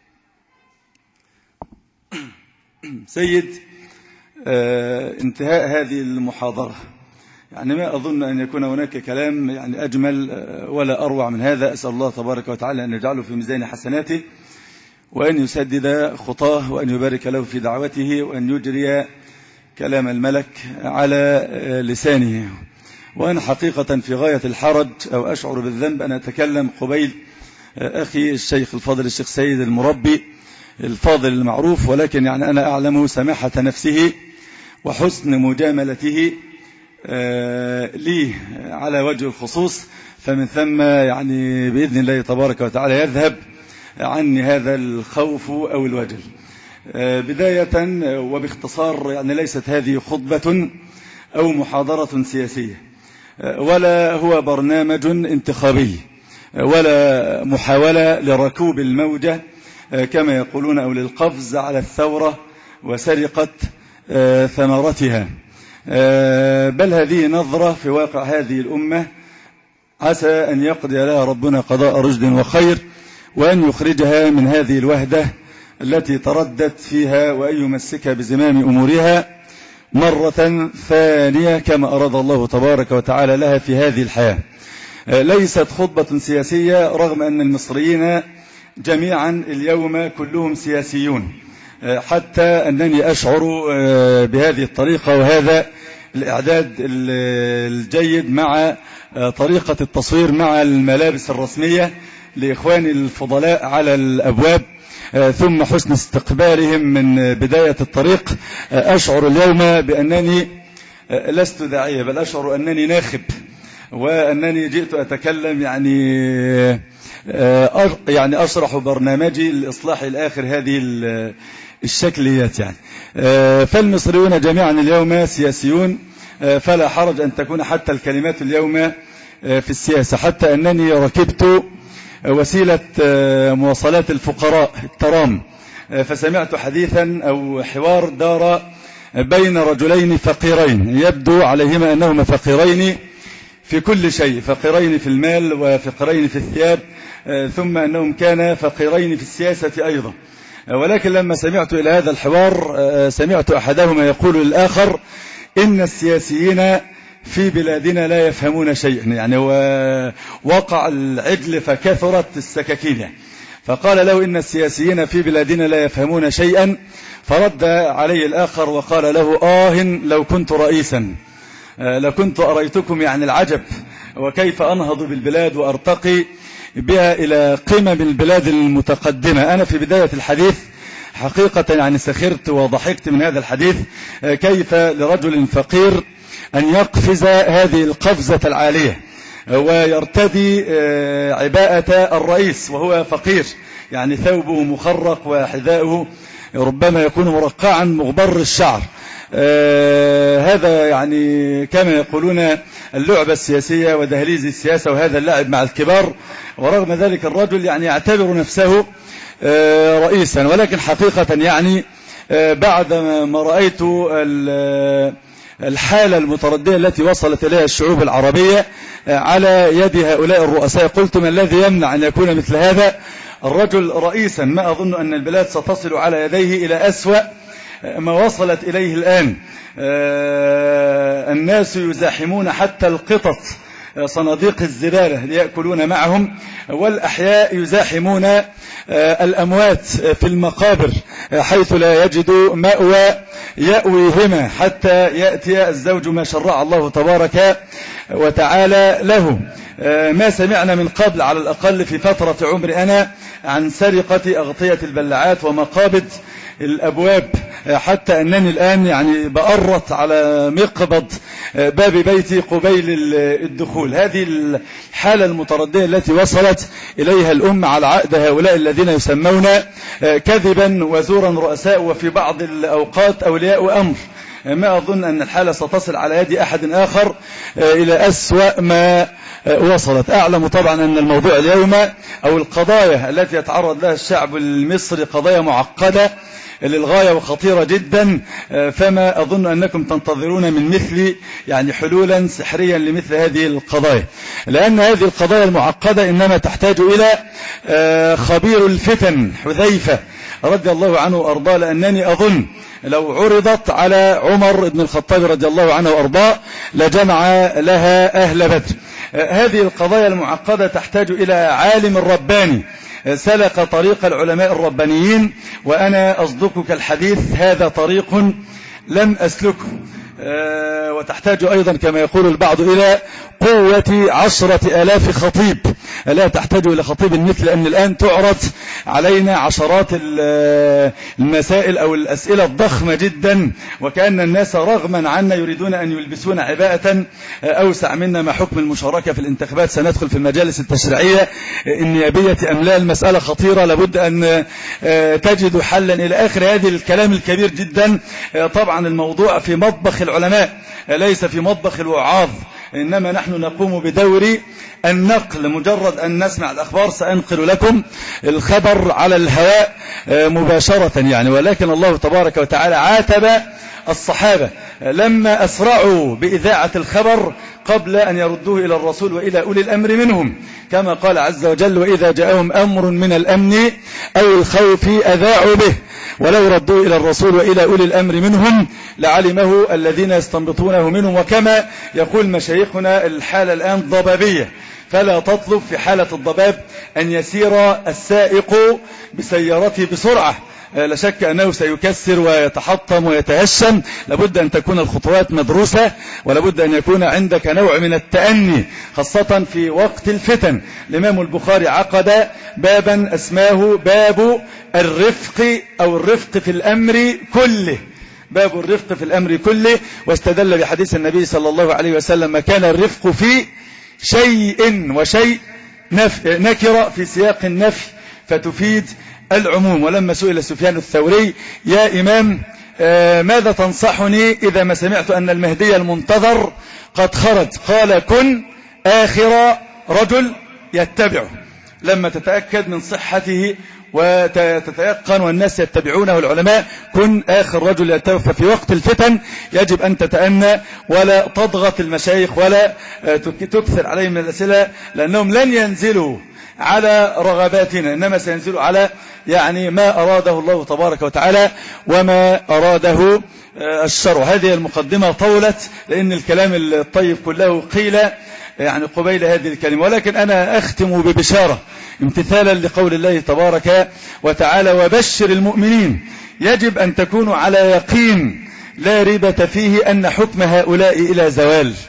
F: سيد انتهاء هذه المحاضرة. يعني ما أظن أن يكون هناك كلام يعني أجمل ولا أروع من هذا. أسأل الله تبارك وتعالى أن يجعله في ميزان حسناته، وأن يسدد خطاه، وأن يبارك له في دعوته، وأن يجري كلام الملك على لسانه. وأنا حقيقة في غاية الحرج أو أشعر بالذنب أن أتكلم قبيل أخي الشيخ الفاضل الشيخ سيد المربي الفاضل المعروف، ولكن يعني أنا أعلم سماحة نفسه وحسن مجاملته لي على وجه الخصوص، فمن ثم يعني بإذن الله تبارك وتعالى يذهب عني هذا الخوف أو الوجل. بداية وباختصار، يعني ليست هذه خطبة أو محاضرة سياسية، ولا هو برنامج انتخابي، ولا محاولة لركوب الموجة كما يقولون، أو للقفز على الثورة وسرقة ثمرتها، بل هذه نظرة في واقع هذه الأمة، عسى أن يقضي لها ربنا قضاء رشد وخير، وأن يخرجها من هذه الوهدة التي تردت فيها، وأن يمسكها بزمام أمورها مرة ثانية كما أراد الله تبارك وتعالى لها في هذه الحياة. ليست خطبة سياسية، رغم أن المصريين جميعا اليوم كلهم سياسيون، حتى أنني أشعر بهذه الطريقة وهذا الإعداد الجيد مع طريقة التصوير مع الملابس الرسمية لإخواني الفضلاء على الأبواب، ثم حسن استقبالهم من بداية الطريق. أشعر اليوم بأنني لست داعية، بل أشعر أنني ناخب، وأنني جئت أتكلم يعني أشرح برنامجي لإصلاح الآخر هذه الشكليات. يعني فالمصريون جميعا اليوم سياسيون، فلا حرج أن تكون حتى الكلمات اليوم في السياسة، حتى أنني ركبت وسيلة مواصلات الفقراء الترام، فسمعت حديثا أو حوار دار بين رجلين فقيرين، يبدو عليهما أنهما فقيرين في كل شيء، فقيرين في المال وفقيرين في الثياب، ثم أنهم كانا فقيرين في السياسة أيضا. ولكن لما سمعت إلى هذا الحوار، سمعت أحدهما يقول للآخر: إن السياسيين في بلادنا لا يفهمون شيئا، يعني وقع العجل فكثرت السكاكين. فقال له: إن السياسيين في بلادنا لا يفهمون شيئا. فرد عليه الآخر وقال له: لو كنت رئيسا لكنت أريتكم يعني العجب، وكيف أنهض بالبلاد وأرتقي بها إلى قمم البلاد المتقدمة. أنا في بداية الحديث حقيقة يعني سخرت وضحكت من هذا الحديث، كيف لرجل فقير أن يقفز هذه القفزة العالية ويرتدي عباءة الرئيس وهو فقير، يعني ثوبه مخرق وحذاؤه ربما يكون مرقعا مغبر الشعر. هذا يعني كما يقولون اللعبة السياسية ودهليز السياسة، وهذا اللعب مع الكبار. ورغم ذلك الرجل يعني يعتبر نفسه رئيسا، ولكن حقيقة يعني بعد ما رأيت الحالة المتردية التي وصلت إليها الشعوب العربية على يد هؤلاء الرؤساء، قلت ما الذي يمنع أن يكون مثل هذا الرجل رئيسا؟ ما أظن أن البلاد ستصل على يديه إلى أسوأ ما وصلت إليه الآن. الناس يزاحمون حتى القطط صناديق الزبالة ليأكلون معهم، والأحياء يزاحمون الأموات في المقابر حيث لا يجدوا مأوى يأويهما حتى يأتي الزوج ما شرع الله تبارك وتعالى له. ما سمعنا من قبل على الأقل في فترة عمري أنا عن سرقة أغطية البلعات ومقابض الأبواب، حتى أنني الآن يعني بأرت على مقبض باب بيتي قبيل الدخول. هذه الحالة المتردية التي وصلت إليها الأمة على عقد هؤلاء الذين يسمون كذبا وزورا رؤساء، وفي بعض الأوقات أولياء أمر. ما أظن أن الحالة ستصل على يد أحد آخر إلى أسوأ ما وصلت. أعلم طبعا أن الموضوع اليوم أو القضايا التي يتعرض لها الشعب المصري قضايا معقدة للغاية وخطيرة جدا، فما أظن أنكم تنتظرون من مثلي يعني حلولا سحريا لمثل هذه القضايا، لأن هذه القضايا المعقدة إنما تحتاج إلى خبير الفتن حذيفة رضي الله عنه وأرضاه، لأنني أظن لو عرضت على عمر بن الخطاب رضي الله عنه وأرضاه لجمع لها أهل بدر. هذه القضايا المعقدة تحتاج إلى عالم رباني سلك طريق العلماء الربانيين، وأنا أصدقك الحديث هذا طريق لم أسلكه. وتحتاج أيضا كما يقول البعض إلى قوة 10,000 خطيب، لا تحتاج إلى خطيب مثل أن الآن تعرض علينا عشرات المسائل أو الأسئلة الضخمة جدا، وكأن الناس رغما عنا يريدون أن يلبسون عباءة أوسع منا. ما حكم المشاركة في الانتخابات؟ سندخل في المجالس التشريعية النيابية أم لا؟ المسألة خطيرة، لابد أن تجد حلا إلى آخر هذه الكلام الكبير جدا. طبعا الموضوع في مطبخ العلماء ليس في مطبخ الوعاظ، إنما نحن نقوم بدور النقل. مجرد أن نسمع الأخبار سأنقل لكم الخبر على الهواء مباشرة يعني. ولكن الله تبارك وتعالى عاتب الصحابة لما أسرعوا بإذاعة الخبر قبل أن يردوه إلى الرسول وإلى أولي الأمر منهم، كما قال عز وجل: وإذا جاءهم أمر من الأمن أو الخوف أذاعوا به ولو ردوه إلى الرسول وإلى أولي الأمر منهم لعلمه الذين يستنبطونه منهم. وكما يقول مشايخنا الحالة الآن ضبابية، فلا تطلب في حالة الضباب أن يسير السائق بسيارته بسرعة، لا شك أنه سيكسر ويتحطم ويتهشم. لابد أن تكون الخطوات مدروسة، ولابد أن يكون عندك نوع من التأني خاصة في وقت الفتن. الإمام البخاري عقد بابا أسماه باب الرفق أو الرفق في الأمر كله، باب الرفق في الأمر كله، واستدل بحديث النبي صلى الله عليه وسلم: ما كان الرفق في شيء وشيء نكرة في سياق النفي فتفيد العموم. ولما سئل سفيان الثوري: يا إمام ماذا تنصحني إذا ما سمعت أن المهدي المنتظر قد خرج؟ قال: كن آخر رجل يتبعه. لما تتأكد من صحته وتتيقن والناس يتبعونه العلماء، كن آخر رجل يتبعه. ففي وقت الفتن يجب أن تتأنى ولا تضغط المشايخ ولا تكثر عليهم من الأسئلة، لأنهم لن ينزلوا على رغباتنا، إنما سينزلوا على يعني ما أراده الله تبارك وتعالى وما أراده الشرع. هذه المقدمة طولت لأن الكلام الطيب كله قيل يعني قبيل هذه الكلمة، ولكن أنا أختم ببشارة امتثالا لقول الله تبارك وتعالى: وبشر المؤمنين. يجب أن تكونوا على يقين لا ريبة فيه أن حكم هؤلاء إلى زوال،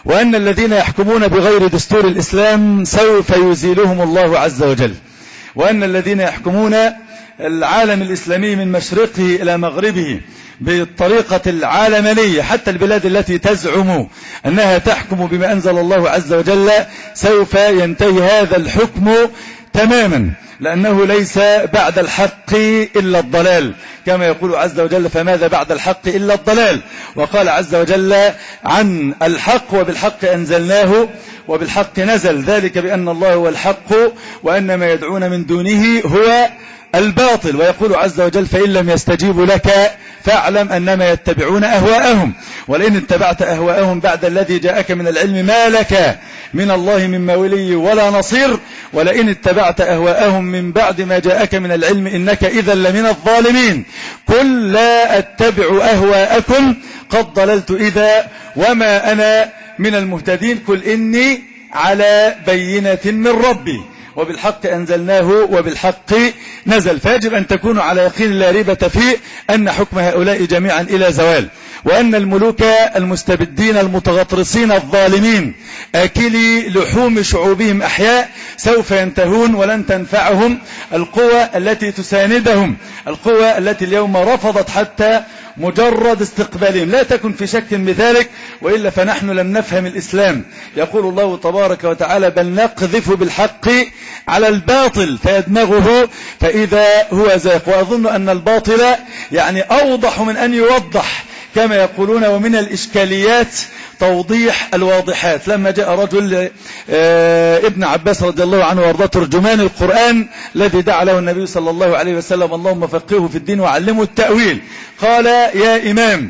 F: وأن الذين يحكمون بغير دستور الإسلام سوف يزيلهم الله عز وجل، وأن الذين يحكمون العالم الإسلامي من مشرقه إلى مغربه بالطريقة العالمانية، حتى البلاد التي تزعم أنها تحكم بما أنزل الله عز وجل، سوف ينتهي هذا الحكم تماما، لأنه ليس بعد الحق إلا الضلال، كما يقول عز وجل: فماذا بعد الحق إلا الضلال. وقال عز وجل عن الحق: وبالحق أنزلناه وبالحق نزل، ذلك بأن الله هو الحق وأن ما يدعون من دونه هو الباطل. ويقول عز وجل: فإن لم يستجيبوا لك فاعلم أنما يتبعون أهواءهم، ولئن اتبعت أهواءهم بعد الذي جاءك من العلم ما لك من الله من ولي ولا نصير، ولئن اتبعت أهواءهم من بعد ما جاءك من العلم إنك إذا لمن الظالمين. قل لا أتبع أهواءكم قد ضللت إذا وما أنا من المهتدين، قل إني على بينة من ربي وبالحق أنزلناه وبالحق نزل. فيجب أن تكونوا على يقين لا ريبة فيه أن حكم هؤلاء جميعا إلى زوال، وأن الملوك المستبدين المتغطرسين الظالمين آكلي لحوم شعوبهم أحياء سوف ينتهون، ولن تنفعهم القوى التي تساندهم، القوى التي اليوم رفضت حتى مجرد استقبالهم. لا تكن في شك بذلك، وإلا فنحن لم نفهم الإسلام. يقول الله تبارك وتعالى: بل نقذف بالحق على الباطل فيدمغه فإذا هو زاق. وأظن أن الباطل يعني أوضح من أن يوضح كما يقولون، ومن الإشكاليات توضيح الواضحات. لما جاء رجل ابن عباس رضي الله عنه وارضاه ترجمان القرآن الذي دعا له النبي صلى الله عليه وسلم: اللهم فقهه في الدين وعلمه التأويل، قال: يا إمام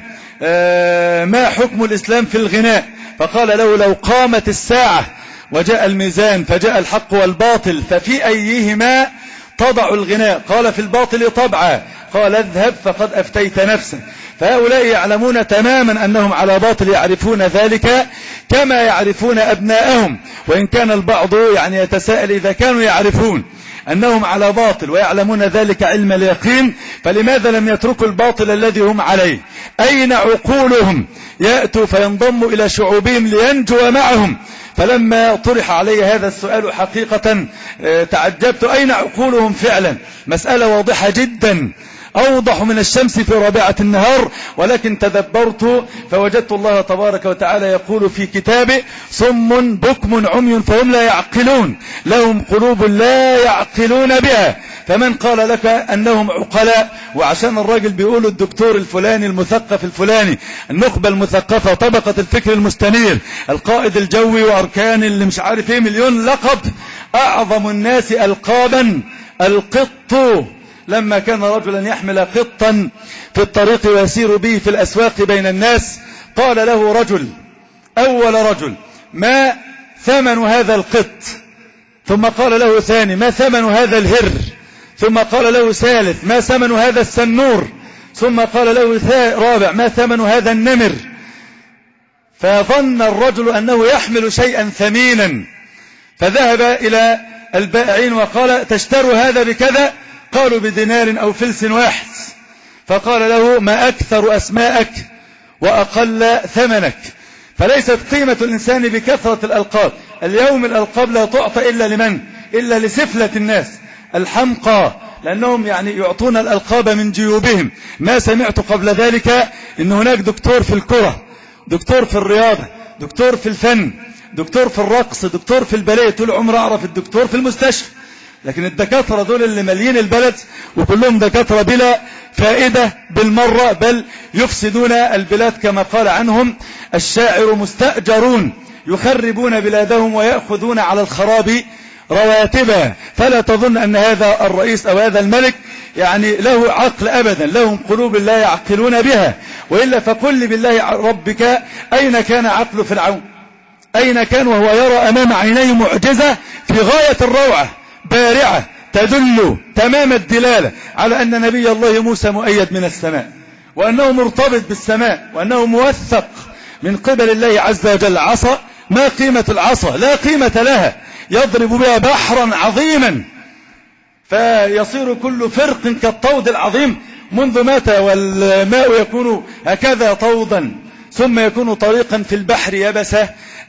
F: ما حكم الإسلام في الغناء؟ فقال له: لو قامت الساعة وجاء الميزان فجاء الحق والباطل ففي أيهما تضع الغناء؟ قال: في الباطل طبعا. قال: اذهب فقد أفتيت نفسك. فهؤلاء يعلمون تماما أنهم على باطل، يعرفون ذلك كما يعرفون أبناءهم، وإن كان البعض يعني يتساءل إذا كانوا يعرفون أنهم على باطل ويعلمون ذلك علم اليقين، فلماذا لم يتركوا الباطل الذي هم عليه؟ أين عقولهم؟ يأتوا فينضموا إلى شعوبهم لينجوا معهم. فلما طرح علي هذا السؤال حقيقة تعجبت، أين عقولهم فعلا؟ مسألة واضحة جدا، أوضح من الشمس في رابعة النهار، ولكن تدبرت فوجدت الله تبارك وتعالى يقول في كتابه: صم بكم عمي فهم لا يعقلون، لهم قلوب لا يعقلون بها. فمن قال لك أنهم عقلاء؟ وعشان الراجل بيقولوا الدكتور الفلاني المثقف الفلاني، النخبة المثقفة، طبقة الفكر المستنير، القائد الجوي، وأركان اللي مش عارف ايه، مليون لقب. أعظم الناس ألقابا القط، لما كان رجلا يحمل قطا في الطريق ويسير به في الأسواق بين الناس، قال له رجل، أول رجل: ما ثمن هذا القط؟ ثم قال له ثاني: ما ثمن هذا الهر؟ ثم قال له ثالث: ما ثمن هذا السنور؟ ثم قال له رابع: ما ثمن هذا النمر؟ فظن الرجل أنه يحمل شيئا ثمينا، فذهب إلى البائعين وقال: تشتروا هذا بكذا؟ قالوا: بدينار أو فلس واحد. فقال له: ما أكثر أسماءك وأقل ثمنك. فليست قيمة الإنسان بكثرة الألقاب. اليوم الألقاب لا تعطى إلا لمن؟ إلا لسفلة الناس الحمقى، لأنهم يعني يعطون الألقاب من جيوبهم. ما سمعت قبل ذلك إن هناك دكتور في الكرة، دكتور في الرياضة، دكتور في الفن، دكتور في الرقص، دكتور في الباليه. طول عمري أعرف الدكتور في المستشفى، لكن الدكاترة دول اللي مالين البلد وكلهم دكاترة بلا فائدة بالمرة، بل يفسدون البلاد كما قال عنهم الشاعر: مستأجرون يخربون بلادهم ويأخذون على الخراب رواتبا. فلا تظن أن هذا الرئيس أو هذا الملك يعني له عقل أبدا، لهم قلوب لا يعقلون بها. وإلا فقل بالله ربك: أين كان عقل فرعون؟ أين كان وهو يرى أمام عينيه معجزة في غاية الروعة بارعة تدل تمام الدلالة على أن نبي الله موسى مؤيد من السماء، وأنه مرتبط بالسماء، وأنه موثق من قبل الله عز وجل. عصا، ما قيمة العصا؟ لا قيمة لها، يضرب بها بحرا عظيما فيصير كل فرق كالطود العظيم. منذ متى والماء يكون هكذا طودا ثم يكون طريقا في البحر يبسة؟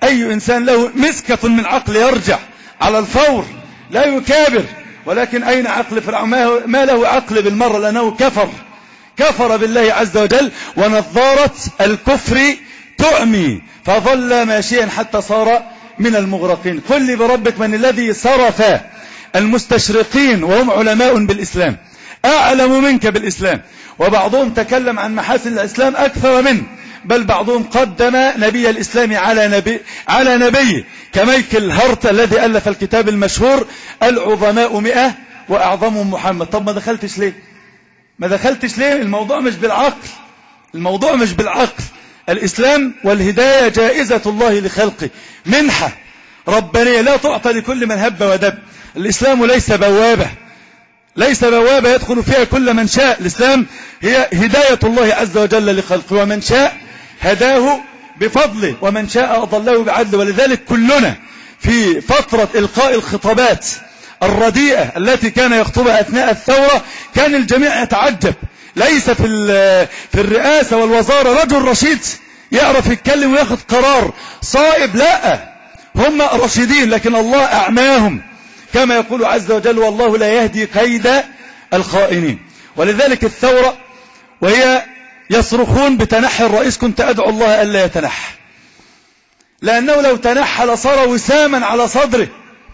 F: أي إنسان له مسكة من عقل يرجع على الفور، لا يكابر. ولكن أين عقل فرعون؟ ما له عقل بالمرة، لأنه كفر بالله عز وجل، ونظارة الكفر تعمي، فظل ماشيا حتى صار من المغرقين. قل لي بربك من الذي صرف المستشرقين وهم علماء بالإسلام أعلم منك بالإسلام، وبعضهم تكلم عن محاسن الإسلام أكثر منه، بل بعضهم قدم نبي الإسلام على نبي كمايكل هارت الذي ألف الكتاب المشهور العظماء 100 وأعظمهم محمد. طب ما دخلتش ليه؟ الموضوع مش بالعقل. الإسلام والهداية جائزة الله لخلقه، منحة ربانية لا تعطى لكل من هب ودب. الإسلام ليس بوابة يدخل فيها كل من شاء. الإسلام هي هداية الله عز وجل لخلقه، ومن شاء هداه بفضله ومن شاء أضله بعدله. ولذلك كلنا في فترة إلقاء الخطابات الرديئة التي كان يخطبها أثناء الثورة كان الجميع يتعجب، ليس في الرئاسة والوزارة رجل رشيد يعرف يتكلم وياخذ قرار صائب، لا، هم رشيدين لكن الله أعماهم، كما يقول عز وجل والله لا يهدي كيد الخائنين. ولذلك الثورة وهي يصرخون بتنحي الرئيس كنت أدعو الله ألا يتنحى، لأنه لو تنحى لصار وساما على صدره،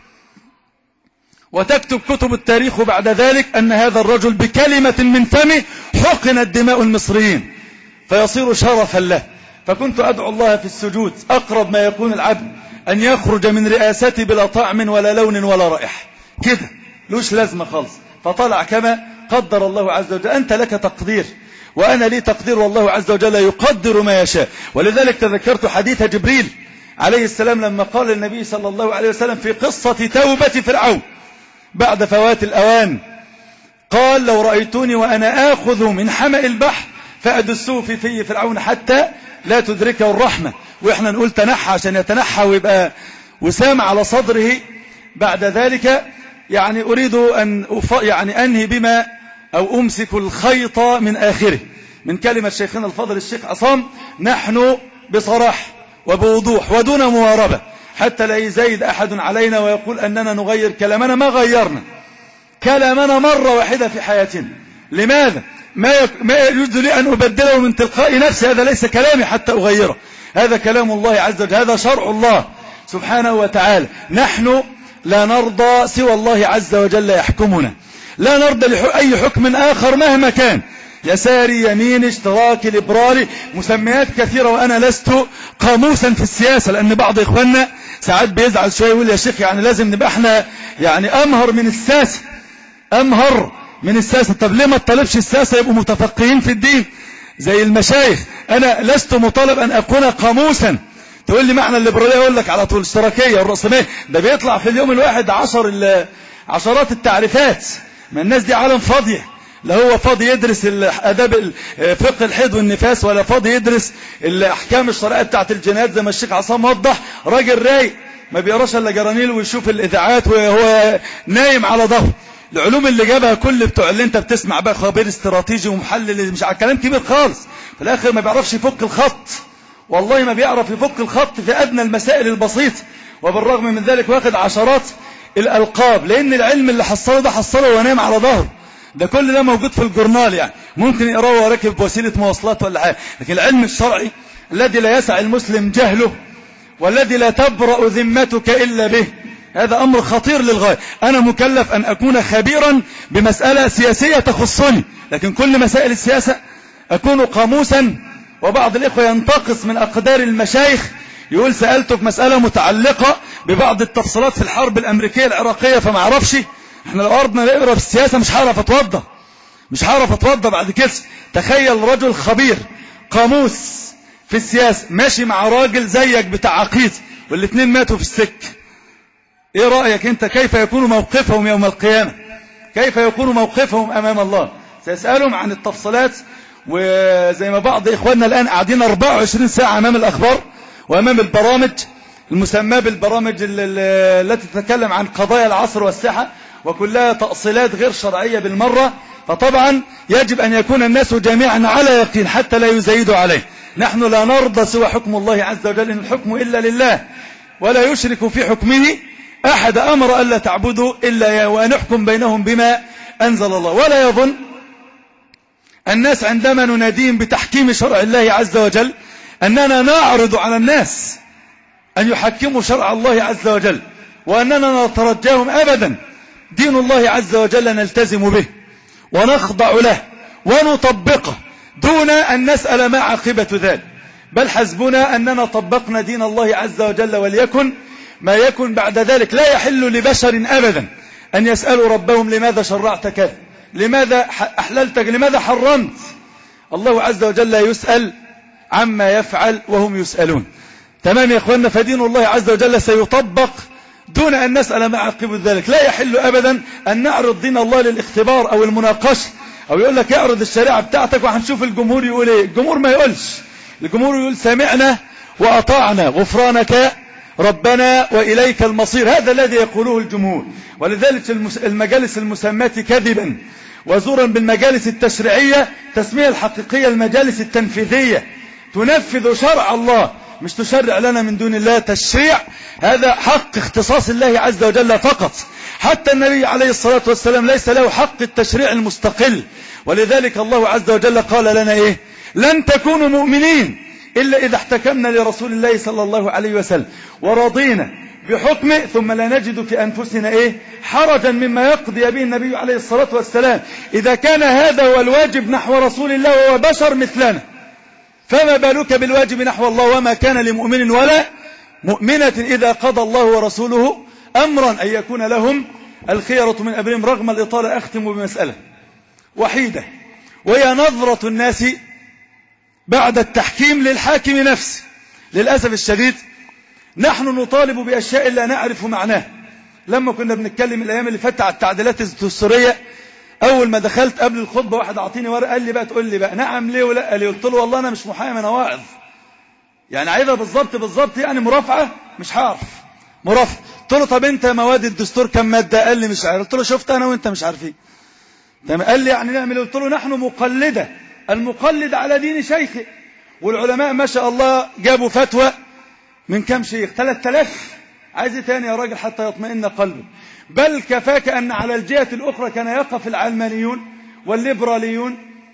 F: وتكتب كتب التاريخ بعد ذلك أن هذا الرجل بكلمة من فمه حقنت دماء المصريين فيصير شرفا له. فكنت أدعو الله في السجود أقرب ما يكون العبد أن يخرج من رئاسته بلا طعم ولا لون ولا رائحة، كده لوش لازمة خالص، فطلع كما قدر الله عز وجل. أنت لك تقدير وأنا لي تقدير، والله عز وجل يقدر ما يشاء. ولذلك تذكرت حديث جبريل عليه السلام لما قال النبي صلى الله عليه وسلم في قصة توبة فرعون بعد فوات الأوان، قال لو رأيتوني وأنا آخذ من حمأ البحر فأدسوه في فرعون حتى لا تدركه الرحمة. وإحنا نقول تنحى عشان يتنحى ويبقى وسام على صدره. بعد ذلك يعني أريد أن أنهي بما أو أمسك الخيط من آخره من كلمة شيخنا الفضل الشيخ عصام. نحن بصراحة وبوضوح ودون مواربة حتى لا يزايد أحد علينا ويقول أننا نغير كلامنا، ما غيرنا كلامنا مرة واحدة في حياتنا. لماذا؟ ما يجوز لي أن أبدله من تلقاء نفسي، هذا ليس كلامي حتى أغيره، هذا كلام الله عز وجل، هذا شرع الله سبحانه وتعالى. نحن لا نرضى سوى الله عز وجل يحكمنا، لا نرضى لأي حكم آخر مهما كان، يساري يمين اشتراكي ليبرالي، مسميات كثيرة. وأنا لست قاموسا في السياسة، لأن بعض إخواننا ساعات بيزعل شوية يقول يا شيخ يعني لازم نبقى احنا يعني أمهر من الساسة. طب ليه ما تطلبش الساسة يبقوا متفقهين في الدين زي المشايخ؟ أنا لست مطالب أن أكون قاموسا. تقول لي معنى الليبرالية، أقول لك على طول الاشتراكية والرأسمالية، ده بيطلع في اليوم الواحد عشرات التعريفات. ما الناس دي عالم فاضية، لا هو فاضي يدرس الاداب فقه الحيض والنفاس، ولا فاضي يدرس الاحكام الشرعيه بتاعت الجنايات زي ما الشيخ عصام وضح. راجل رايق ما بيقراش الا جرانيل ويشوف الاذاعات وهو نايم على ظهره. العلوم اللي جابها كل بتوع اللي انت بتسمع بقى خبير استراتيجي ومحلل مش على كلام كبير خالص، في الاخر ما بيعرفش يفك الخط، والله ما بيعرف يفك الخط في ادنى المسائل البسيطه. وبالرغم من ذلك واخد عشرات الالقاب، لان العلم اللي حصله ده حصله ونام على ظهره. ده كل ده موجود في الجورنال، يعني ممكن يقراه وهو راكب وسيله مواصلات ولا حاجه. لكن العلم الشرعي الذي لا يسع المسلم جهله والذي لا تبرأ ذمتك إلا به، هذا أمر خطير للغاية. أنا مكلف أن أكون خبيرا بمسألة سياسية تخصني، لكن كل مسائل السياسة أكون قاموسا. وبعض الإخوة ينتقص من أقدار المشايخ، يقول سألته في مسألة متعلقة ببعض التفصيلات في الحرب الأمريكية العراقية فما عرفش. احنا لو أردنا نقرأ في السياسة مش هعرف أتوضى بعد كده. تخيل رجل خبير قاموس في السياسة ماشي مع راجل زيك بتاع عقيد والاثنين ماتوا في السكة. ايه رأيك انت؟ كيف يكون موقفهم يوم القيامة؟ كيف يكون موقفهم امام الله؟ سيسألهم عن التفصيلات. وزي ما بعض اخواننا الان قاعدين 24 ساعة امام الاخبار وامام البرامج المسماة بالبرامج التي تتكلم عن قضايا العصر والساحة، وكلها تأصيلات غير شرعية بالمرة. فطبعا يجب أن يكون الناس جميعا على يقين حتى لا يزايدوا عليه. نحن لا نرضى سوى حكم الله عز وجل، إن الحكم إلا لله ولا يشرك في حكمه أحد. أمر ألا تعبدوا إلا إياه وأن نحكم بينهم بما أنزل الله. ولا يظن الناس عندما نناديهم بتحكيم شرع الله عز وجل أننا نعرض على الناس أن يحكموا شرع الله عز وجل وأننا نترجاهم أبدا. دين الله عز وجل نلتزم به ونخضع له ونطبقه دون أن نسأل ما عاقبة ذلك، بل حسبنا أننا طبقنا دين الله عز وجل وليكن ما يكن بعد ذلك. لا يحل لبشر أبدا أن يسألوا ربهم لماذا شرعت كذا، لماذا أحللت، لماذا حرمت. الله عز وجل يسأل عما يفعل وهم يسألون. تمام يا أخوانا؟ فدين الله عز وجل سيطبق دون أن نسأل ما عاقبة ذلك. لا يحل أبدا أن نعرض دين الله للاختبار أو المناقشة، أو يقول لك اعرض الشريعة بتاعتك وهنشوف الجمهور يقول ايه. الجمهور ما يقولش، الجمهور يقول سمعنا وأطعنا غفرانك ربنا وإليك المصير. هذا الذي يقوله الجمهور. ولذلك المجالس المسماة كذبا وزورا بالمجالس التشريعية، تسمية الحقيقية المجالس التنفيذية، تنفذ شرع الله مش تشرع لنا من دون الله. تشريع هذا حق اختصاص الله عز وجل فقط. حتى النبي عليه الصلاة والسلام ليس له حق التشريع المستقل. ولذلك الله عز وجل قال لنا ايه؟ لن تكونوا مؤمنين إلا إذا احتكمنا لرسول الله صلى الله عليه وسلم ورضينا بحكمه ثم لا نجد في أنفسنا ايه؟ حرجا مما يقضي به النبي عليه الصلاة والسلام. إذا كان هذا هو الواجب نحو رسول الله وهو بشر مثلنا، فما بالك بالواجب نحو الله؟ وما كان لمؤمن ولا مؤمنة إذا قضى الله ورسوله أمرا أن يكون لهم الخيرة من أمرهم. رغم الإطالة أختم بمسألة وحيدة، وهي نظرة الناس بعد التحكيم للحاكم نفسه. للأسف الشديد نحن نطالب بأشياء لا نعرف معناها. لما كنا بنتكلم الأيام اللي فاتت على التعديلات الدستورية، أول ما دخلت قبل الخطبة واحد أعطيني ورقة قال لي بقى تقول لي بقى نعم ليه ولا ليه. قلت له والله أنا مش محامي، أنا واعظ. يعني عايزها بالظبط يعني مرافعة مش هعرف مرافعة. قلت له طب أنت مواد الدستور كم مادة؟ قال لي مش عارف. قلت له شفت أنا وأنت مش عارفين. قال لي يعني نعمل. قلت له نحن مقلدة، المقلد على دين شيخه. والعلماء ما شاء الله جابوا فتوى من كم شيخ؟ 3000. عايز ايه تاني يا راجل حتى يطمئن قلبه؟ بل كفاك أن على الجهة الأخرى كان يقف العلمانيون والليبراليون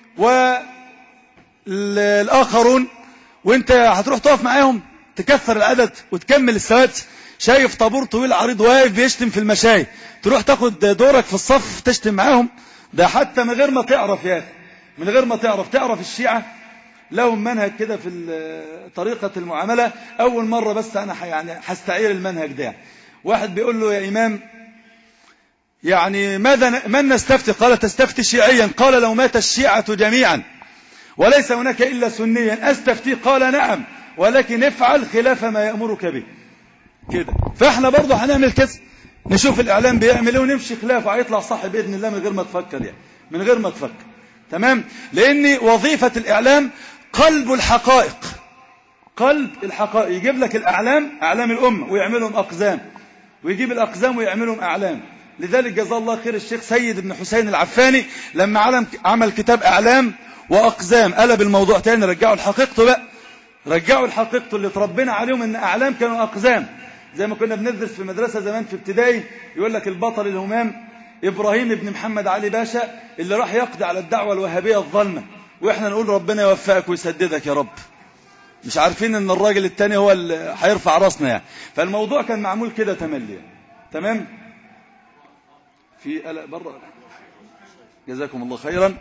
F: والآخرون، وانت هتروح تقف معاهم تكثر العدد وتكمل السواد. شايف طابور طويل عريض واقف بيشتم في المشايخ، تروح تاخد دورك في الصف تشتم معاهم؟ ده حتى من غير ما تعرف يا أخي، من غير ما تعرف الشيعة لهم منهج كده في طريقة المعاملة. أول مرة بس أنا يعني هستعير المنهج ده. واحد بيقول له يا إمام يعني من نستفتي؟ قال تستفتي شيعيا. قال لو مات الشيعة جميعا وليس هناك إلا سنيا أستفتي؟ قال نعم ولكن افعل خلاف ما يأمرك به. كده. فاحنا برضه هنعمل كده، نشوف الإعلام بيعمل ونمشي خلافه، هيطلع صح بإذن الله من غير ما تفكر، يعني من غير ما تفكر. تمام؟ لأن وظيفة الإعلام قلب الحقائق، قلب الحقائق. يجيب لك الأعلام، أعلام الأمة، ويعملهم أقزام، ويجيب الأقزام ويعملهم أعلام. لذلك جزاه الله خير الشيخ سيد بن حسين العفاني لما عمل كتاب أعلام وأقزام، قلب الموضوع تاني، رجعوا الحقيقته بقى، رجعوا الحقيقته اللي تربينا عليهم ان أعلام كانوا أقزام. زي ما كنا بندرس في مدرسة زمان في ابتدائي، يقول لك البطل الهمام إبراهيم بن محمد علي باشا اللي راح يقضي على الدعوة الوهابية الظلمة، وإحنا نقول ربنا يوفقك ويسددك يا رب، مش عارفين ان الراجل التاني هو اللي هيرفع راسنا يعني. فالموضوع كان معمول كده تملي. تمام؟ في قلق بره، جزاكم الله خيرا.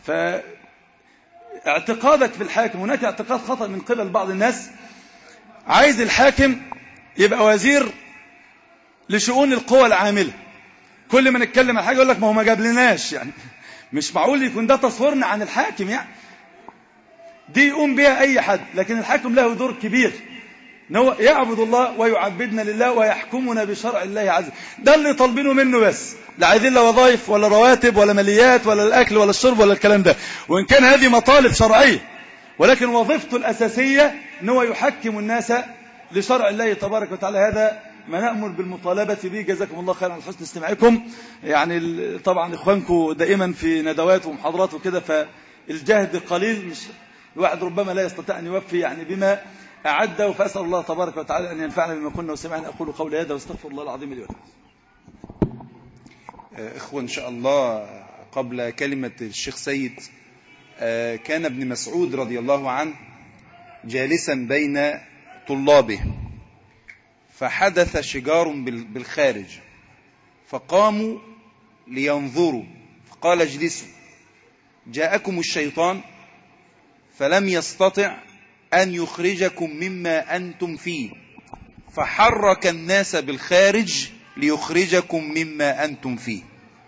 F: فاعتقادك في الحاكم، هناك اعتقاد خطأ من قبل بعض الناس، عايز الحاكم يبقى وزير لشؤون القوى العاملة. كل ما نتكلم عن حاجة يقول لك ما هو ما جابلناش، يعني مش معقول يكون ده تصورنا عن الحاكم. يعني دي يقوم بها أي حد، لكن الحاكم له دور كبير، إن هو يعبد الله ويعبدنا لله ويحكمنا بشرع الله عز وجل. ده اللي طالبينه منه بس، لا عايزين لا وظائف ولا رواتب ولا ماليات ولا الأكل ولا الشرب ولا الكلام ده، وإن كان هذه مطالب شرعية، ولكن وظيفته الأساسية إن هو يحكم الناس لشرع الله تبارك وتعالى. هذا ما نأمر بالمطالبة به. جزاكم الله خيرا على حسن استماعكم. يعني طبعا إخوانكم دائما في ندوات ومحاضرات وكده، فالجهد قليل، مش الواحد ربما لا يستطيع أن يوفي يعني بما أعده، فأسأل الله تبارك وتعالى أن ينفعنا بما كنا وسمعنا. أقول قولي هذا واستغفر الله العظيم لي ولكم.
D: إخوة إن شاء الله، قبل كلمة الشيخ سيد، كان ابن مسعود رضي الله عنه جالسا بين طلابه، فحدث شجار بالخارج، فقاموا لينظروا، فقال اجلسوا، جاءكم الشيطان فلم يستطع أن يخرجكم مما أنتم فيه، فحرك الناس بالخارج ليخرجكم مما أنتم فيه.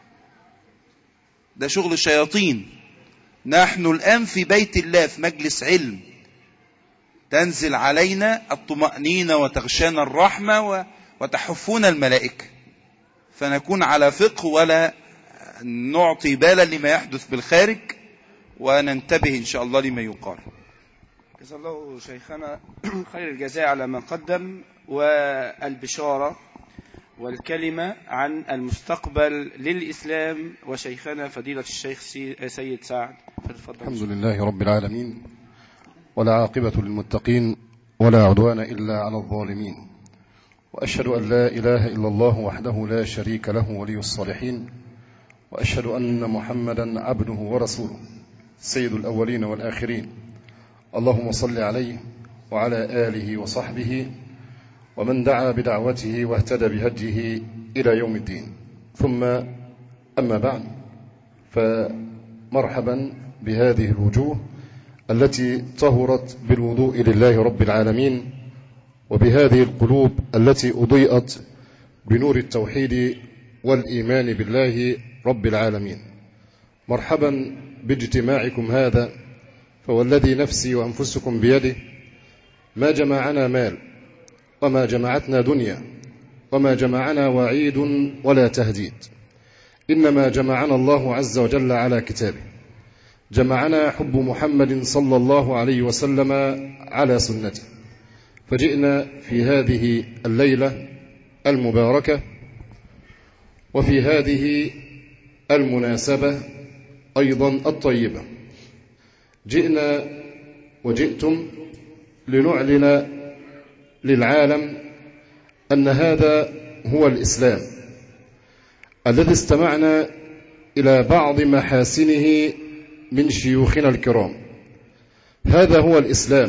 D: ده شغل الشياطين. نحن الآن في بيت الله، في مجلس علم، تنزل علينا الطمأنينة وتغشانا الرحمة وتحفنا الملائكة، فنكون على فقه ولا نعطي بالا لما يحدث بالخارج، وننتبه إن شاء الله لما يقال.
C: جزا الله شيخنا خير الجزاء على ما قدم، والبشارة والكلمة عن المستقبل للإسلام، وشيخنا فضيلة الشيخ سيد سعد.
G: الحمد لله رب العالمين، ولا عاقبة للمتقين، ولا عدوان إلا على الظالمين، وأشهد أن لا إله إلا الله وحده لا شريك له ولي الصالحين، وأشهد أن محمدا عبده ورسوله سيد الأولين والآخرين. اللهم صل عليه وعلى آله وصحبه ومن دعا بدعوته واهتدى بهديه إلى يوم الدين. ثم أما بعد، فمرحبا بهذه الوجوه التي طهرت بالوضوء لله رب العالمين، وبهذه القلوب التي أضيئت بنور التوحيد والإيمان بالله رب العالمين. مرحبا باجتماعكم هذا، فوالذي نفسي وأنفسكم بيده ما جمعنا مال، وما جمعتنا دنيا، وما جمعنا وعيد ولا تهديد، إنما جمعنا الله عز وجل على كتابه، جمعنا حب محمد صلى الله عليه وسلم على سنته. فجئنا في هذه الليلة المباركة وفي هذه المناسبة أيضا الطيبة، جئنا وجئتم لنعلن للعالم أن هذا هو الإسلام الذي استمعنا إلى بعض محاسنه من شيوخنا الكرام. هذا هو الإسلام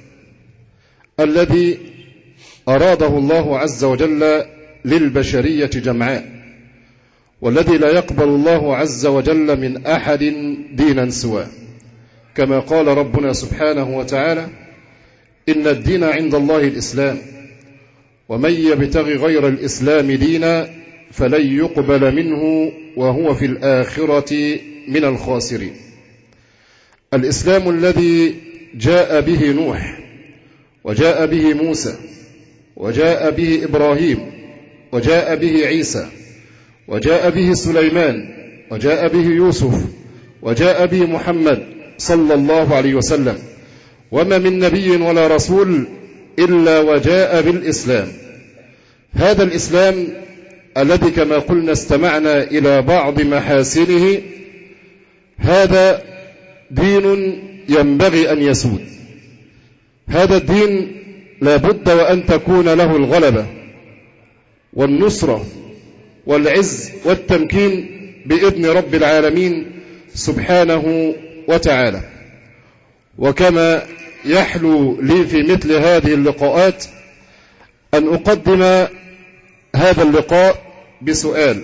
G: الذي أراده الله عز وجل للبشرية جمعاء، والذي لا يقبل الله عز وجل من أحد دينا سواه، كما قال ربنا سبحانه وتعالى: إن الدين عند الله الإسلام، ومن يبتغي غير الإسلام دينا فلن يقبل منه وهو في الآخرة من الخاسرين. الإسلام الذي جاء به نوح، وجاء به موسى، وجاء به إبراهيم، وجاء به عيسى، وجاء به سليمان، وجاء به يوسف، وجاء به محمد صلى الله عليه وسلم. وما من نبي ولا رسول إلا وجاء بالإسلام. هذا الإسلام الذي كما قلنا استمعنا إلى بعض محاسنه، هذا دين ينبغي أن يسود. هذا الدين لا بد وأن تكون له الغلبة والنصرة والعز والتمكين بإذن رب العالمين سبحانه وتعالى. وكما يحلو لي في مثل هذه اللقاءات أن أقدم هذا اللقاء بسؤال،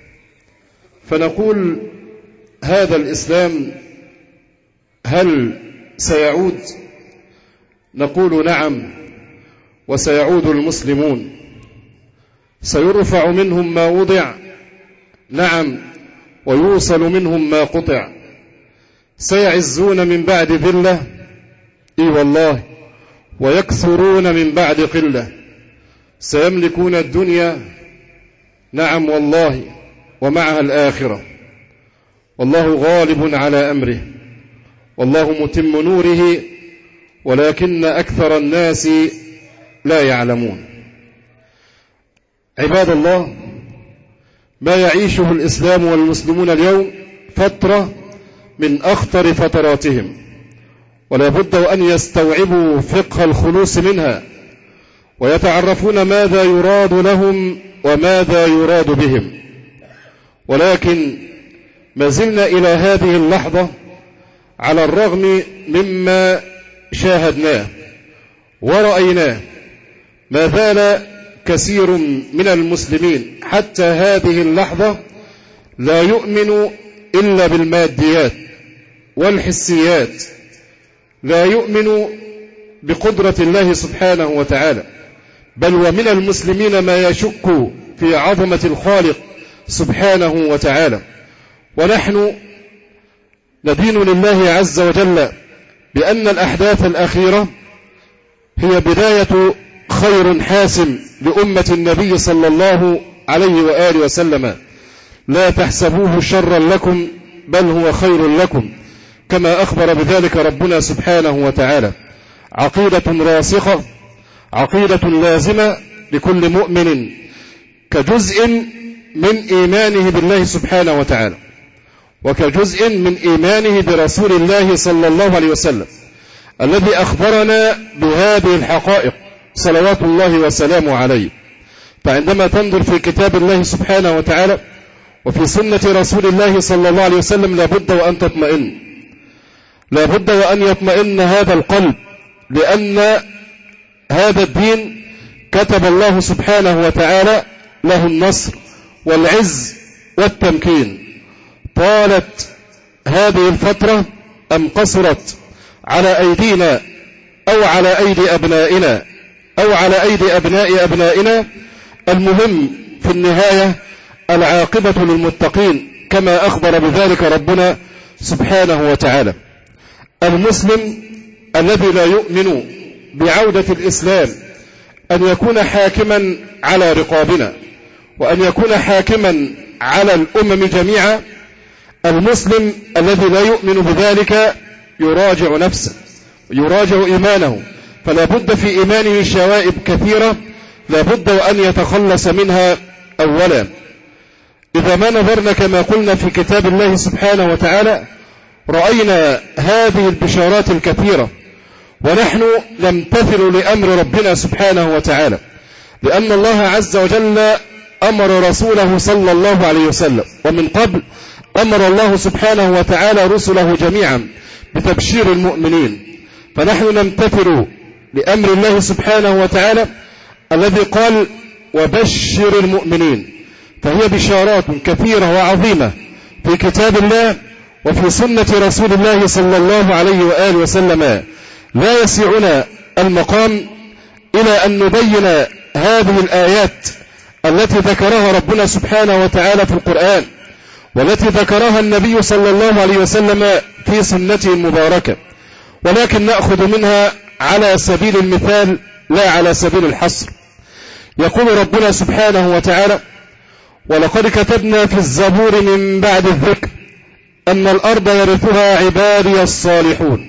G: فنقول: هذا الإسلام هل سيعود؟ نقول: نعم، وسيعود المسلمون. سيرفع منهم ما وضع؟ نعم، ويوصل منهم ما قطع. سيعزون من بعد ذلة؟ إي والله، ويكثرون من بعد قلة. سيملكون الدنيا؟ نعم والله، ومعها الآخرة. والله غالب على أمره، والله متم نوره، ولكن أكثر الناس لا يعلمون. عباد الله، ما يعيشه الإسلام والمسلمون اليوم فترة من أخطر فتراتهم، ولا بد وأن يستوعبوا فقه الخلوص منها ويتعرفون ماذا يراد لهم وماذا يراد بهم. ولكن ما زلنا إلى هذه اللحظة على الرغم مما شاهدناه ورأيناه ما زال كثير من المسلمين حتى هذه اللحظة لا يؤمن إلا بالماديات والحسيات، لا يؤمن بقدرة الله سبحانه وتعالى، بل ومن المسلمين ما يشك في عظمة الخالق سبحانه وتعالى. ونحن ندين لله عز وجل بأن الأحداث الأخيرة هي بداية خير حاسم لأمة النبي صلى الله عليه وآله وسلم. لا تحسبوه شرا لكم بل هو خير لكم، كما أخبر بذلك ربنا سبحانه وتعالى. عقيدة راسخة، عقيدة لازمة لكل مؤمن كجزء من إيمانه بالله سبحانه وتعالى، وكجزء من إيمانه برسول الله صلى الله عليه وسلم الذي أخبرنا بهذه الحقائق صلوات الله وسلامه عليه. فعندما تنظر في كتاب الله سبحانه وتعالى وفي سنة رسول الله صلى الله عليه وسلم لابد وأن تطمئن، لابد وأن يطمئن هذا القلب، لأن هذا الدين كتب الله سبحانه وتعالى له النصر والعز والتمكين. طالت هذه الفترة أم قصرت على أيدينا أو على أيدي أبنائنا أو على أيدي أبناء أبنائنا، المهم في النهاية العاقبة للمتقين كما أخبر بذلك ربنا سبحانه وتعالى. المسلم الذي لا يؤمن بعودة الإسلام أن يكون حاكما على رقابنا وأن يكون حاكما على الأمم جميعا، المسلم الذي لا يؤمن بذلك يراجع نفسه، يراجع إيمانه، فلا بد في إيمانه شوائب كثيرة لا بد وأن يتخلص منها. أولا، إذا ما نظرنا كما قلنا في كتاب الله سبحانه وتعالى رأينا هذه البشارات الكثيرة ونحن نمتثل لأمر ربنا سبحانه وتعالى، لأن الله عز وجل أمر رسوله صلى الله عليه وسلم، ومن قبل أمر الله سبحانه وتعالى رسله جميعا بتبشير المؤمنين، فنحن نمتثل لأمر الله سبحانه وتعالى الذي قال وبشر المؤمنين. فهي بشارات كثيرة وعظيمة في كتاب الله وفي سنة رسول الله صلى الله عليه وآله وسلم. لا يسعنا المقام إلى أن نبين هذه الآيات التي ذكرها ربنا سبحانه وتعالى في القرآن والتي ذكرها النبي صلى الله عليه وسلم في سنته المباركة، ولكن نأخذ منها على سبيل المثال لا على سبيل الحصر. يقول ربنا سبحانه وتعالى ولقد كتبنا في الزبور من بعد الذكر أن الأرض يرثها عبادي الصالحون.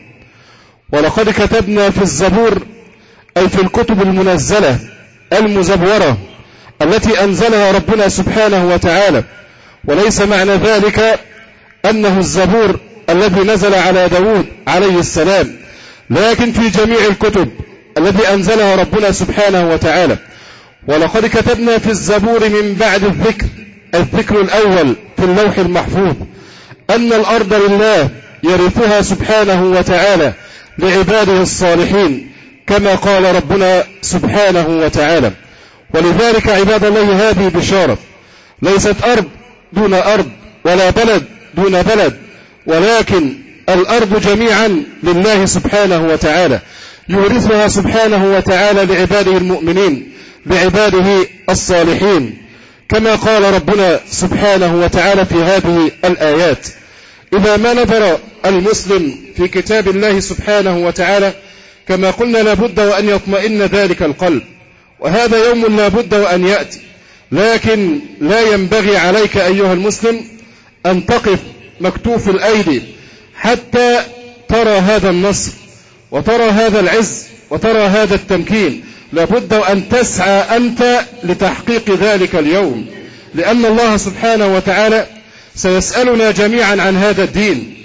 G: ولقد كتبنا في الزبور أي في الكتب المنزلة المزبورة التي أنزلها ربنا سبحانه وتعالى، وليس معنى ذلك أنه الزبور الذي نزل على داود عليه السلام، لكن في جميع الكتب التي أنزلها ربنا سبحانه وتعالى. ولقد كتبنا في الزبور من بعد الذكر، الذكر الأول في اللوح المحفوظ، أن الأرض لله يرثها سبحانه وتعالى لعباده الصالحين كما قال ربنا سبحانه وتعالى. ولذلك عباد الله هذه بشارة، ليست أرض دون أرض ولا بلد دون بلد، ولكن الأرض جميعا لله سبحانه وتعالى، يورثها سبحانه وتعالى لعباده المؤمنين لعباده الصالحين كما قال ربنا سبحانه وتعالى في هذه الآيات. إذا ما نظر المسلم في كتاب الله سبحانه وتعالى كما قلنا لابد وأن يطمئن ذلك القلب، وهذا يوم لابد وأن يأتي، لكن لا ينبغي عليك أيها المسلم أن تقف مكتوف الأيدي حتى ترى هذا النصر وترى هذا العز وترى هذا التمكين. لابد أن تسعى أنت لتحقيق ذلك اليوم، لأن الله سبحانه وتعالى سيسألنا جميعا عن هذا الدين،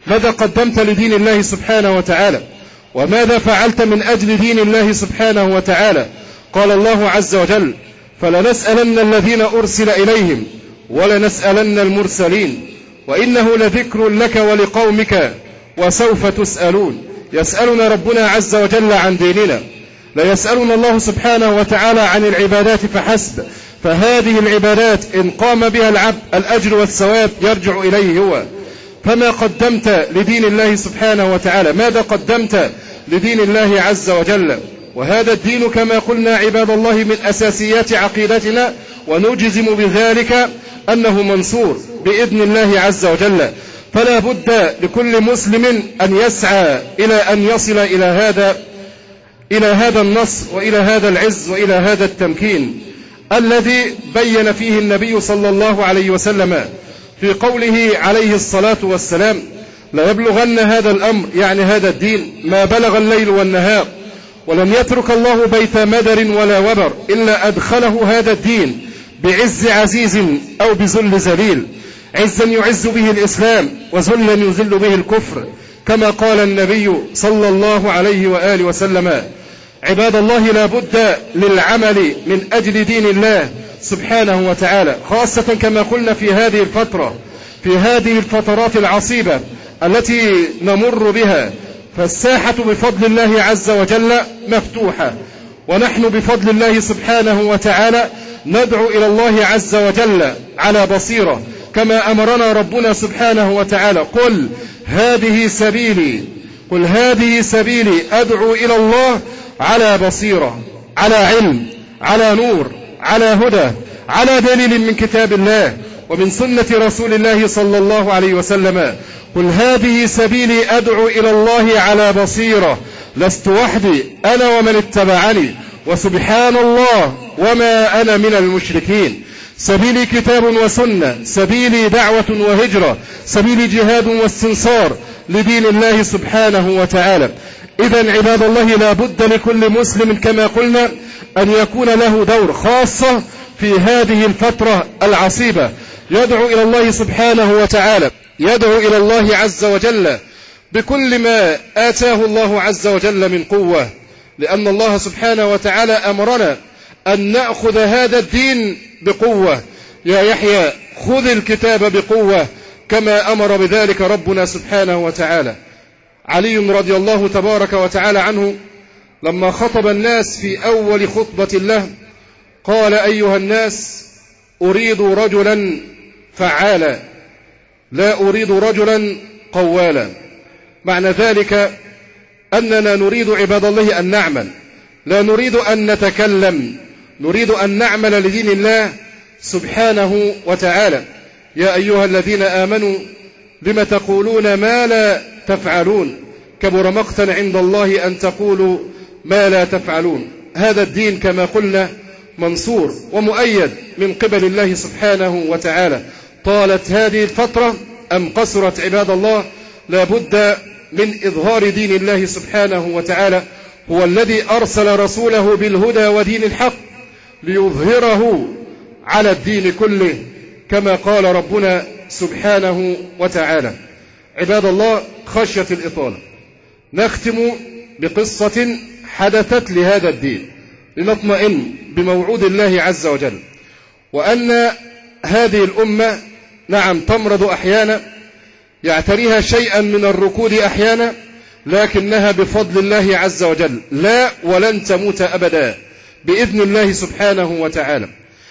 H: ماذا قدمت لدين الله سبحانه وتعالى؟ وماذا فعلت من أجل دين الله سبحانه وتعالى؟ قال الله عز وجل: فلنسألن الذين أرسل إليهم ولنسألن المرسلين وإنه لذكر لك ولقومك وسوف تسألون. يسألنا ربنا عز وجل عن ديننا، لا يسألنا الله سبحانه وتعالى عن العبادات فحسب، فهذه العبادات إن قام بها العبد الأجر والثواب يرجع إليه هو. فما قدمت لدين الله سبحانه وتعالى؟ ماذا قدمت لدين الله عز وجل؟ وهذا الدين كما قلنا عباد الله من أساسيات عقيدتنا، ونجزم بذلك أنه منصور بإذن الله عز وجل. فلا بد لكل مسلم أن يسعى إلى أن يصل إلى هذا النصر وإلى هذا العز وإلى هذا التمكين الذي بين فيه النبي صلى الله عليه وسلم في قوله عليه الصلاة والسلام: لا يبلغن هذا الأمر، يعني هذا الدين، ما بلغ الليل والنهار، ولم يترك الله بيت مدر ولا وبر إلا أدخله هذا الدين بعز عزيز أو بذل ذليل، عزا يعز به الإسلام وذلا يذل به الكفر، كما قال النبي صلى الله عليه وآله وسلم. عباد الله، لا بد للعمل من أجل دين الله سبحانه وتعالى، خاصة كما قلنا في هذه الفترة، في هذه الفترات العصيبة التي نمر بها، فالساحة بفضل الله عز وجل مفتوحة، ونحن بفضل الله سبحانه وتعالى ندعو إلى الله عز وجل على بصيرة، كما أمرنا ربنا سبحانه وتعالى: قل هذه سبيلي أدعو إلى الله على بصيرة، على علم، على نور، على هدى، على دليل من كتاب الله ومن سنة رسول الله صلى الله عليه وسلم. قل هذه سبيلي أدعو إلى الله على بصيرة، لست وحدي، أنا ومن اتبعني، وسبحان الله وما أنا من المشركين. سبيلي كتاب وسنة، سبيلي دعوة وهجرة، سبيلي جهاد واستنصار لدين الله سبحانه وتعالى. إذن عباد الله، لا بد لكل مسلم كما قلنا أن يكون له دور، خاصة في هذه الفترة العصيبة، يدعو إلى الله سبحانه وتعالى، يدعو إلى الله عز وجل بكل ما آتاه الله عز وجل من قوة، لأن الله سبحانه وتعالى أمرنا أن نأخذ هذا الدين بقوة. يا يحيى خذ الكتاب بقوة، كما أمر بذلك ربنا سبحانه وتعالى. علي رضي الله تبارك وتعالى عنه لما خطب الناس في أول خطبة له قال: أيها الناس، أريد رجلا فعالا، لا أريد رجلا قوالا. معنى ذلك أننا نريد عباد الله أن نعمل، لا نريد أن نتكلم، نريد أن نعمل لدين الله سبحانه وتعالى. يا أيها الذين آمنوا لم تقولون ما لا تفعلون، كبر مقتا عند الله أن تقولوا ما لا تفعلون. هذا الدين كما قلنا منصور ومؤيد من قبل الله سبحانه وتعالى. طالت هذه الفترة أم قصرت عباد الله، لا بد من إظهار دين الله سبحانه وتعالى. هو الذي أرسل رسوله بالهدى ودين الحق ليظهره على الدين كله، كما قال ربنا سبحانه وتعالى. عباد الله، خشية الإطالة نختم بقصة حدثت لهذا الدين لنطمئن بموعود الله عز وجل، وأن هذه الأمة نعم تمرض أحيانا، يعتريها شيئا من الركود أحيانا، لكنها بفضل الله عز وجل لا ولن تموت أبدا بإذن الله سبحانه وتعالى.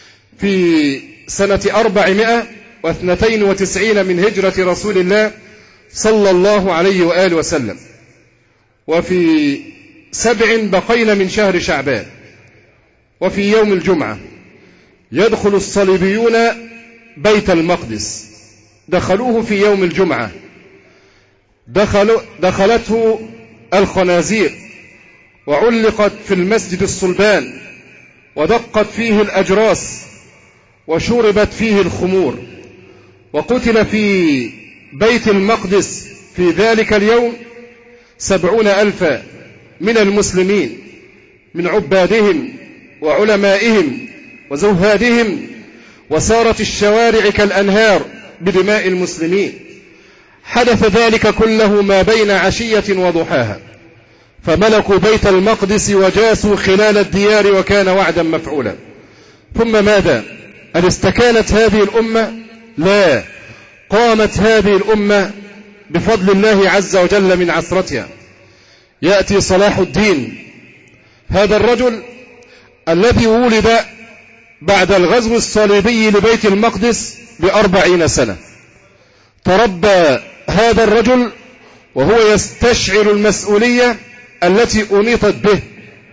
H: في سنة 492 من هجرة رسول الله صلى الله عليه وآله وسلم، وفي 7 بقين من شهر شعبان، وفي يوم الجمعة يدخل الصليبيون بيت المقدس. دخلوه في يوم الجمعة، دخلته الخنازير، وعلقت في المسجد الصلبان، ودقت فيه الأجراس، وشربت فيه الخمور، وقتل في بيت المقدس في ذلك اليوم 70,000 من المسلمين، من عبادهم وعلمائهم وزهادهم، وسارت الشوارع كالأنهار بدماء المسلمين، حدث ذلك كله ما بين عشية وضحاها، فملكوا بيت المقدس وجاسوا خلال الديار وكان وعدا مفعولا. ثم ماذا؟ هل استكانت هذه الأمة؟ لا، قامت هذه الأمة بفضل الله عز وجل من عثرتها. يأتي صلاح الدين، هذا الرجل الذي ولد بعد الغزو الصليبي لبيت المقدس ب40 سنة. تربى هذا الرجل وهو يستشعر المسؤولية التي أنيطت به.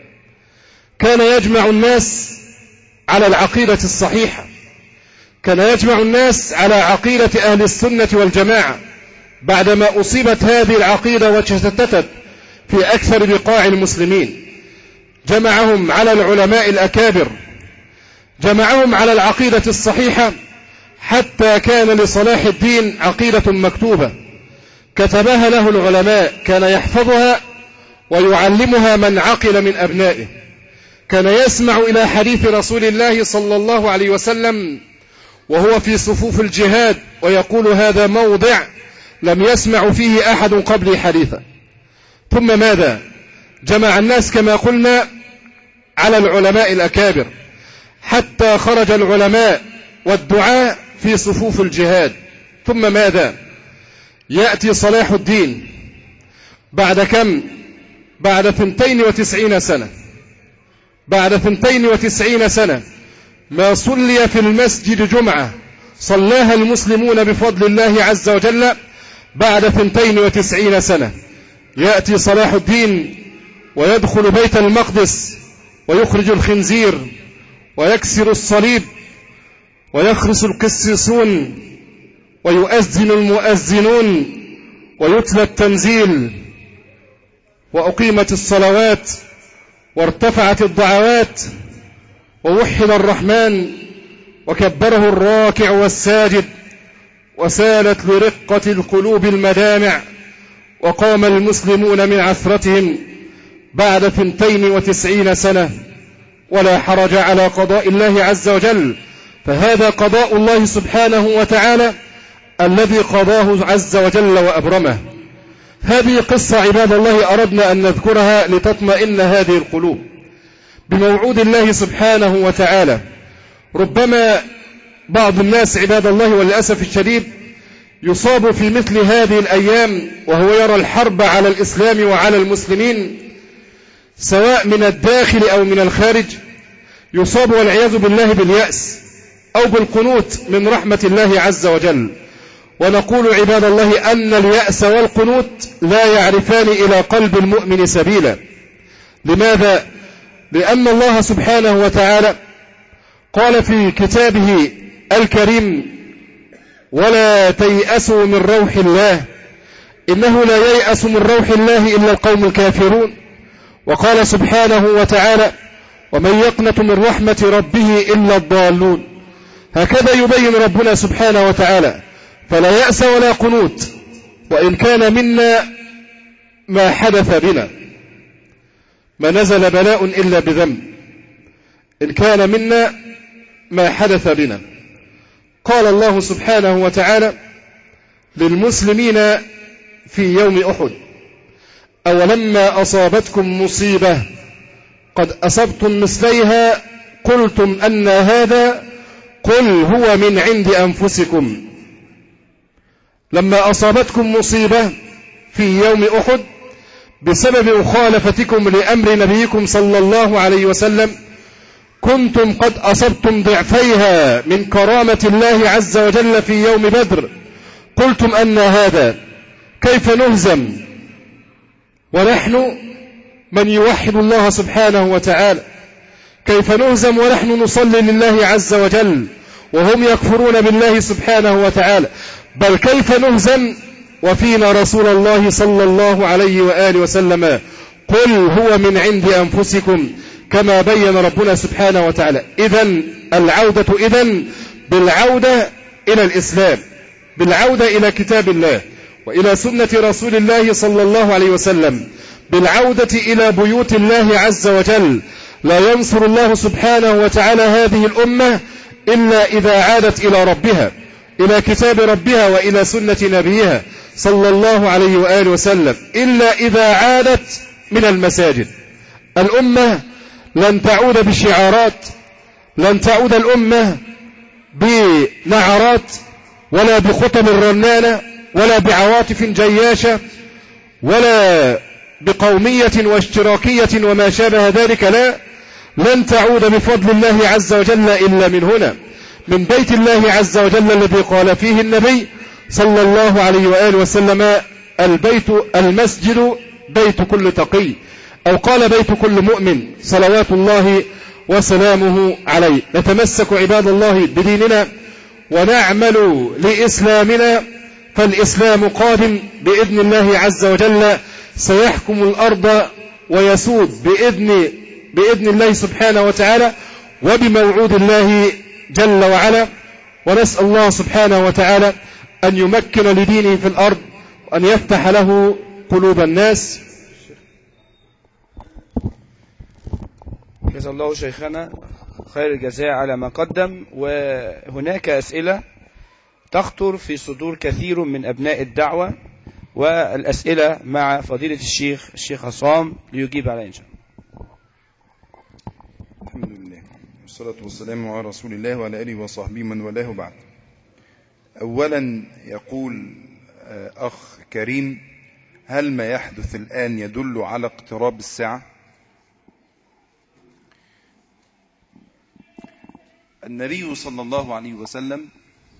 H: كان يجمع الناس على العقيدة الصحيحة، كان يجمع الناس على عقيدة أهل السنة والجماعة بعدما أصيبت هذه العقيدة وتشتتت في أكثر بقاع المسلمين. جمعهم على العلماء الأكابر، جمعهم على العقيدة الصحيحة، حتى كان لصلاح الدين عقيدة مكتوبة كتبها له العلماء، كان يحفظها ويعلمها من عقل من أبنائه. كان يسمع إلى حديث رسول الله صلى الله عليه وسلم وهو في صفوف الجهاد ويقول هذا موضع لم يسمع فيه أحد قبل حديثا. ثم ماذا؟ جمع الناس كما قلنا على العلماء الأكابر، حتى خرج العلماء والدعاء في صفوف الجهاد. ثم ماذا؟ يأتي صلاح الدين بعد كم؟ بعد 92 سنة. بعد 92 سنة ما صلي في المسجد جمعة صلاها المسلمون بفضل الله عز وجل بعد 92 سنة. يأتي صلاح الدين ويدخل بيت المقدس ويخرج الخنزير ويكسر الصليب ويخرس القسيسون ويؤذن المؤذنون ويتلى التنزيل وأقيمت الصلوات وارتفعت الدعوات ووحد الرحمن وكبره الراكع والساجد وسالت لرقة القلوب المدامع وقام المسلمون من عثرتهم بعد 92 سنة. ولا حرج على قضاء الله عز وجل، فهذا قضاء الله سبحانه وتعالى الذي قضاه عز وجل وأبرمه. هذه قصة عباد الله أردنا أن نذكرها لتطمئن هذه القلوب بموعود الله سبحانه وتعالى. ربما بعض الناس عباد الله وللأسف الشديد يصاب في مثل هذه الأيام وهو يرى الحرب على الإسلام وعلى المسلمين سواء من الداخل أو من الخارج، يصاب والعياذ بالله باليأس أو بالقنوط من رحمة الله عز وجل. ونقول عباد الله أن اليأس والقنوط لا يعرفان إلى قلب المؤمن سبيلا. لماذا؟ لأن الله سبحانه وتعالى قال في كتابه الكريم ولا تيأسوا من روح الله إنه لا ييأس من روح الله إلا القوم الكافرون. وقال سبحانه وتعالى ومن يقنط من رحمة ربه إلا الضالون. هكذا يبين ربنا سبحانه وتعالى، فلا يأس ولا قنوط. وإن كان منا ما حدث بنا، ما نزل بلاء إلا بذنب، إن كان منا ما حدث بنا. قال الله سبحانه وتعالى للمسلمين في يوم أحد أولما أصابتكم مصيبة قد أصبتم مثليها قلتم أن هذا قل هو من عند أنفسكم. لما أصابتكم مصيبة في يوم أحد بسبب مخالفتكم لأمر نبيكم صلى الله عليه وسلم كنتم قد أصبتم ضعفيها من كرامة الله عز وجل في يوم بدر، قلتم أن هذا كيف نهزم ونحن من يوحد الله سبحانه وتعالى، كيف نهزم ونحن نصلي لله عز وجل وهم يكفرون بالله سبحانه وتعالى، بل كيف نهزم وفينا رسول الله صلى الله عليه وآله وسلم قل هو من عند أنفسكم كما بين ربنا سبحانه وتعالى. إذن العودة بالعودة إلى الإسلام، بالعودة إلى كتاب الله وإلى سنة رسول الله صلى الله عليه وسلم، بالعودة إلى بيوت الله عز وجل. لا ينصر الله سبحانه وتعالى هذه الأمة إلا إذا عادت إلى ربها، إلى كتاب ربها وإلى سنة نبيها صلى الله عليه وآله وسلم إلا إذا عادت من المساجد. الأمة لن تعود بشعارات، لن تعود الأمة بنعرات ولا بخطب رنانة ولا بعواطف جياشة ولا بقومية واشتراكية وما شابه ذلك. لا، لن تعود بفضل الله عز وجل إلا من هنا، من بيت الله عز وجل الذي قال فيه النبي صلى الله عليه وآله وسلم: المسجد بيت كل تقي، أو قال بيت كل مؤمن صلوات الله وسلامه عليه. نتمسك عباد الله بديننا ونعمل لإسلامنا، فالإسلام قادم بإذن الله عز وجل، سيحكم الأرض ويسود بإذن الله سبحانه وتعالى وبموعود الله جل وعلا. ونسأل الله سبحانه وتعالى أن يمكن لدينه في الأرض وأن يفتح له قلوب الناس.
C: جزا الله شيخنا خير الجزاء على ما قدم. وهناك أسئلة تخطر في صدور كثير من أبناء الدعوة، والأسئلة مع فضيلة الشيخ عصام ليجيب عليها إن شاء الله.
D: الحمد لله والصلاة والسلام على رسول الله وعلى آله وصحبه من والاه بعد. أولا يقول أخ كريم: هل ما يحدث الآن يدل على اقتراب الساعة؟ النبي صلى الله عليه وسلم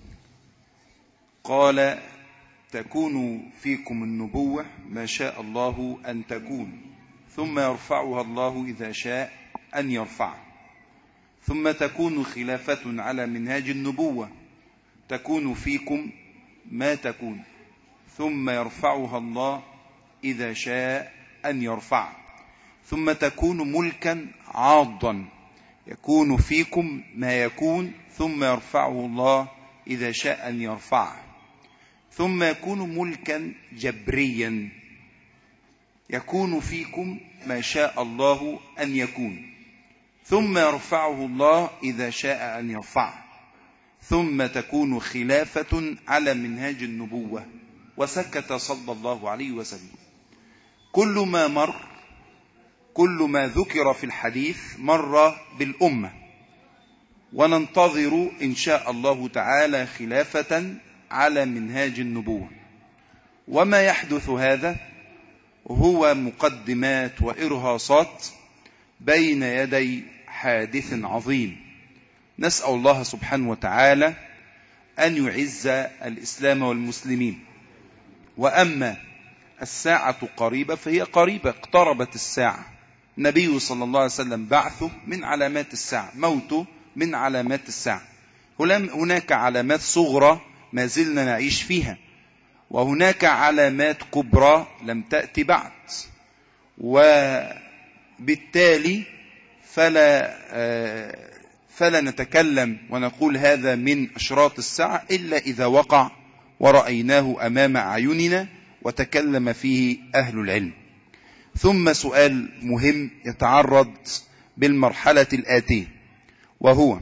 D: قال: تكون فيكم النبوة ما شاء الله أن تكون، ثم يرفعها الله إذا شاء أن يرفعها، ثم تكون خلافة على منهاج النبوة تكون فيكم ما تكون، ثم يرفعها الله إذا شاء أن يرفعها، ثم تكون ملكا عاضا يكون فيكم ما يكون، ثم يرفعه الله إذا شاء أن يرفعه، ثم يكون ملكا جبريا يكون فيكم ما شاء الله أن يكون، ثم يرفعه الله إذا شاء أن يرفعه، ثم تكون خلافة على منهاج النبوة. وسكت صلى الله عليه وسلم. كل ما ذكر في الحديث مر بالأمة، وننتظر إن شاء الله تعالى خلافة على منهاج النبوة. وما يحدث هذا هو مقدمات وإرهاصات بين يدي حادث عظيم. نسأل الله سبحانه وتعالى أن يعز الإسلام والمسلمين. وأما الساعة قريبة فهي قريبة، اقتربت الساعة. النبي صلى الله عليه وسلم بعثه من علامات الساعة، موته من علامات الساعة. هناك علامات صغرى ما زلنا نعيش فيها، وهناك علامات كبرى لم تأتي بعد، وبالتالي فلا نتكلم ونقول هذا من أشراط الساعة إلا إذا وقع ورأيناه أمام أعيننا وتكلم فيه أهل العلم. ثم سؤال مهم يتعرض بالمرحلة الآتية، وهو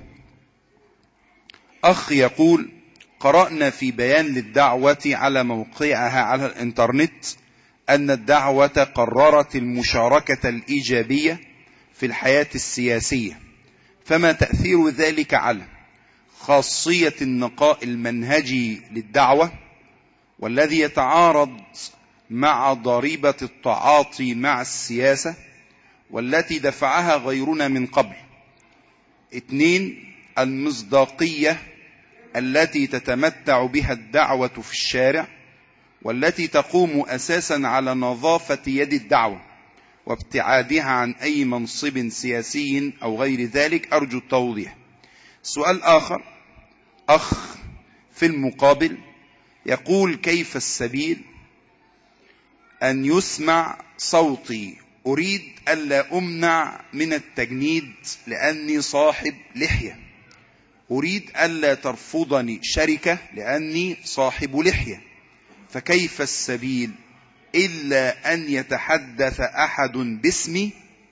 D: أخ يقول: قرأنا في بيان للدعوة على موقعها على الإنترنت أن الدعوة قررت المشاركة الإيجابية في الحياة السياسية، فما تأثير ذلك على خاصية النقاء المنهجي للدعوة، والذي يتعارض مع ضريبة التعاطي مع السياسة والتي دفعها غيرنا من قبل؟ 2. المصداقية التي تتمتع بها الدعوة في الشارع، والتي تقوم أساسا على نظافة يد الدعوة وابتعادها عن أي منصب سياسي أو غير ذلك. أرجو التوضيح. سؤال آخر، أخ في المقابل يقول: كيف السبيل أن يسمع صوتي؟ أريد ألا أمنع من التجنيد لأني صاحب لحية، أريد ألا ترفضني شركة لأني صاحب لحية، فكيف السبيل إلا أن يتحدث أحد باسمي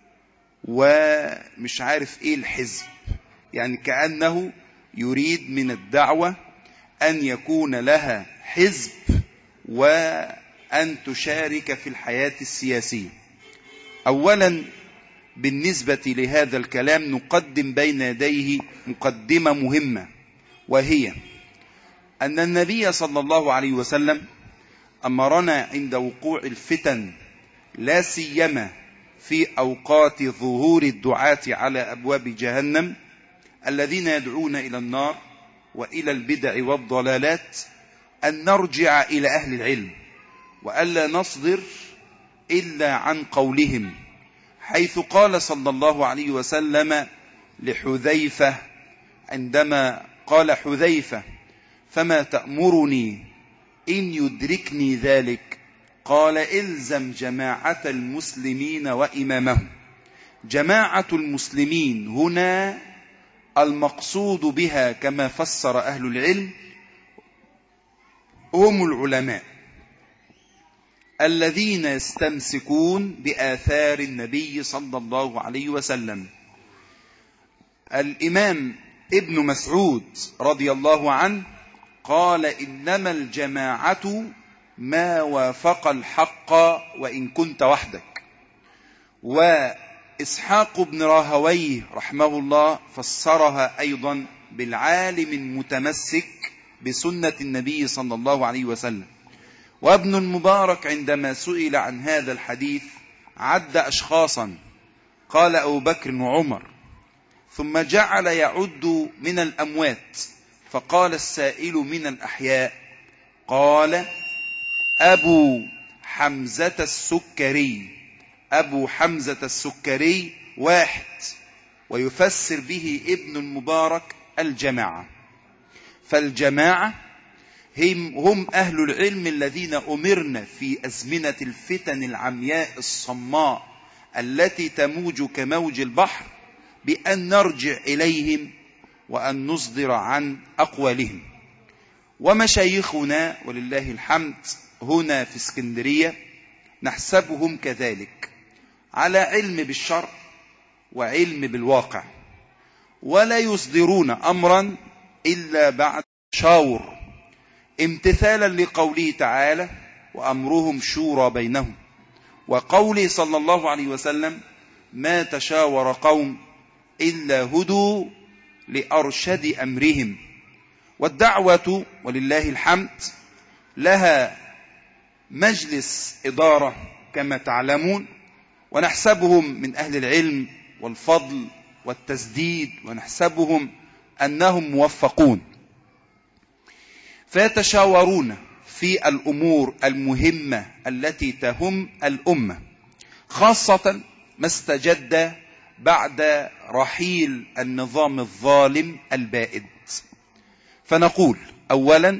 D: ومش عارف إيه الحزب؟ يعني كأنه يريد من الدعوة أن يكون لها حزب
E: وأن تشارك في الحياة السياسية. أولا بالنسبة لهذا الكلام نقدم بين يديه مقدمة مهمة، وهي أن النبي صلى الله عليه وسلم أمرنا عند وقوع الفتن، لا سيما في أوقات ظهور الدعاة على أبواب جهنم الذين يدعون إلى النار وإلى البدع والضلالات، أن نرجع إلى أهل العلم وألا نصدر إلا عن قولهم، حيث قال صلى الله عليه وسلم لحذيفة عندما قال حذيفة: فما تأمرني إن يدركني ذلك؟ قال: إلزم جماعة المسلمين وإمامهم. جماعة المسلمين هنا المقصود بها كما فسر أهل العلم هم العلماء الذين يستمسكون بآثار النبي صلى الله عليه وسلم. الإمام ابن مسعود رضي الله عنه قال: إنما الجماعة ما وافق الحق وإن كنت وحدك. وإسحاق بن راهويه رحمه الله فسرها أيضا بالعالم المتمسك بسنة النبي صلى الله عليه وسلم. وابن المبارك عندما سئل عن هذا الحديث عد أشخاصا، قال أبو بكر وعمر، ثم جعل يعد من الأموات، فقال السائل من الأحياء، قال: أبو حمزة السكري. أبو حمزة السكري واحد، ويفسر به ابن المبارك الجماعة. فالجماعة هم أهل العلم الذين أمرنا في أزمنة الفتن العمياء الصماء التي تموج كموج البحر بأن نرجع إليهم وأن نصدر عن أقوالهم. ومشايخنا ولله الحمد هنا في اسكندرية نحسبهم كذلك، على علم بالشرع وعلم بالواقع، ولا يصدرون أمرا إلا بعد شاور، امتثالا لقوله تعالى: وأمرهم شورى بينهم، وقوله صلى الله عليه وسلم: ما تشاور قوم إلا هدوا لأرشد أمرهم. والدعوة ولله الحمد لها مجلس إدارة كما تعلمون، ونحسبهم من أهل العلم والفضل والتسديد، ونحسبهم أنهم موفقون، فيتشاورون في الأمور المهمة التي تهم الأمة، خاصة ما استجد بعد رحيل النظام الظالم البائد. فنقول أولا: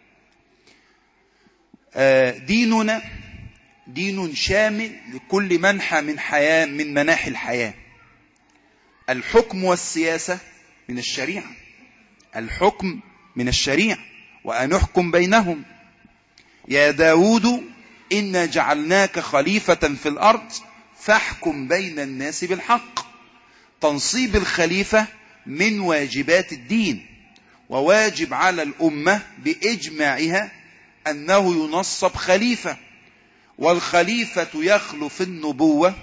E: ديننا دين شامل لكل منحى من مناحي الحياة. الحكم والسياسة من الشريعة، الحكم من الشريعة، وأن نحكم بينهم. يا داود إنا جعلناك خليفة في الأرض فاحكم بين الناس بالحق. تنصيب الخليفة من واجبات الدين، وواجب على الأمة بإجماعها أنه ينصب خليفة، والخليفة يخلف النبوة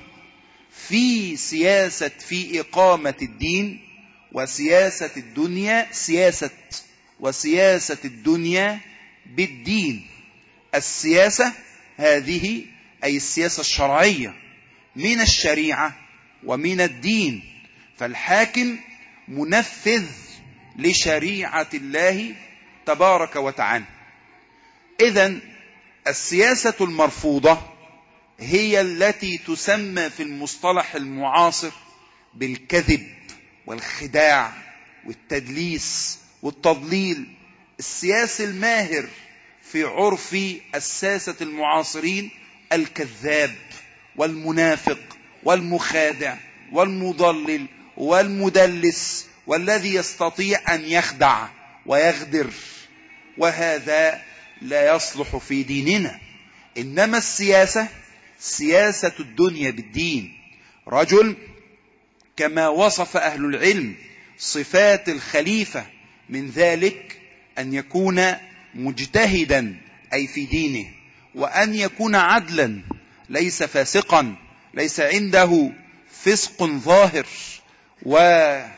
E: في إقامة الدين وسياسة الدنيا وسياسة الدنيا بالدين. السياسة هذه أي السياسة الشرعية من الشريعة ومن الدين، فالحاكم منفذ لشريعة الله تبارك وتعالى. إذن السياسة المرفوضة هي التي تسمى في المصطلح المعاصر بالكذب والخداع والتدليس والتضليل. السياسي الماهر في عرف الساسة المعاصرين الكذاب والمنافق والمخادع والمضلل والمدلس، والذي يستطيع أن يخدع ويغدر، وهذا لا يصلح في ديننا. إنما السياسة سياسة الدنيا بالدين. رجل كما وصف أهل العلم صفات الخليفة، من ذلك أن يكون مجتهدا أي في دينه، وأن يكون عدلا ليس فاسقا، ليس عنده فسق ظاهر. وكذا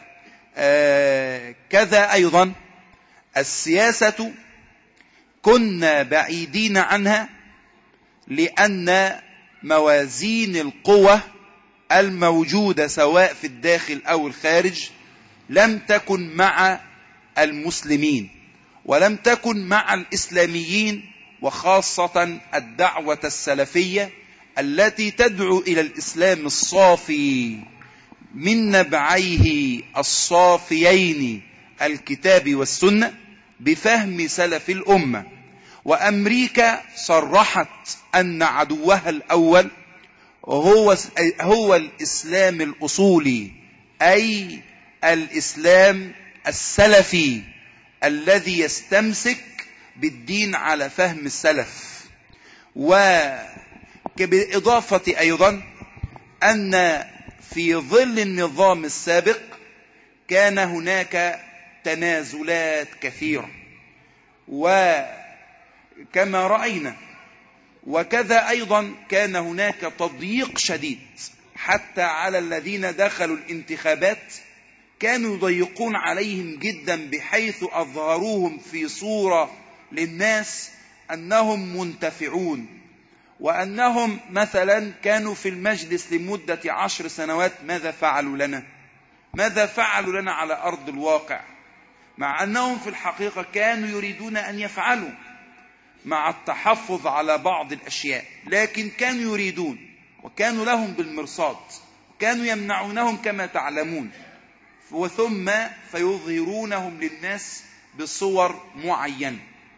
E: أيضا السياسة كنا بعيدين عنها، لأن موازين القوى الموجودة سواء في الداخل أو الخارج لم تكن مع المسلمين ولم تكن مع الإسلاميين، وخاصة الدعوة السلفية التي تدعو إلى الإسلام الصافي من نبعيه الصافيين الكتاب والسنة بفهم سلف الأمة. وأمريكا صرحت أن عدوها الأول هو الإسلام الأصولي، أي الإسلام السلفي الذي يستمسك بالدين على فهم السلف. وبالإضافة أيضا أن في ظل النظام السابق كان هناك تنازلات كثيرة وكما رأينا، وكذا أيضا كان هناك تضييق شديد حتى على الذين دخلوا الانتخابات، كانوا يضيقون عليهم جدا بحيث أظهروهم في صورة للناس أنهم منتفعون، وأنهم مثلا كانوا في المجلس لمدة 10 سنوات. ماذا فعلوا لنا؟ ماذا فعلوا لنا على أرض الواقع؟ مع أنهم في الحقيقة كانوا يريدون أن يفعلوا مع التحفظ على بعض الأشياء، لكن كانوا يريدون وكانوا لهم بالمرصاد، كانوا يمنعونهم كما تعلمون، وثم فيظهرونهم للناس بصور معينة.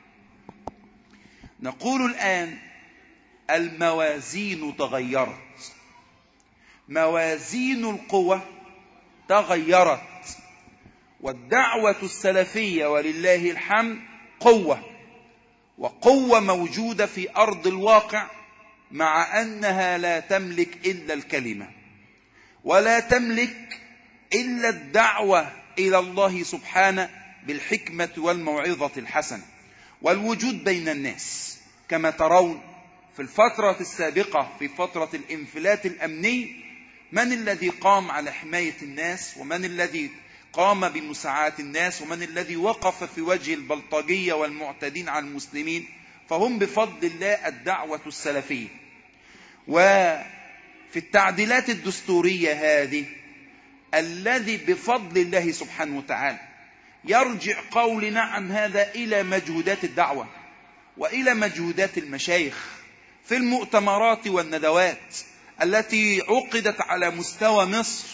E: نقول الآن الموازين تغيرت، موازين القوى تغيرت، والدعوة السلفية ولله الحمد قوة، وقوة موجودة في أرض الواقع، مع أنها لا تملك إلا الكلمة، ولا تملك إلا الدعوة إلى الله سبحانه بالحكمة والموعظة الحسنة والوجود بين الناس. كما ترون في الفترة السابقة، في فترة الانفلات الأمني، من الذي قام على حماية الناس؟ ومن الذي قام بمساعدة الناس؟ ومن الذي وقف في وجه البلطجية والمعتدين على المسلمين؟ فهم بفضل الله الدعوة السلفية. وفي التعديلات الدستورية هذه الذي بفضل الله سبحانه وتعالى يرجع قولنا عن هذا إلى مجهودات الدعوة وإلى مجهودات المشايخ في المؤتمرات والندوات التي عقدت على مستوى مصر،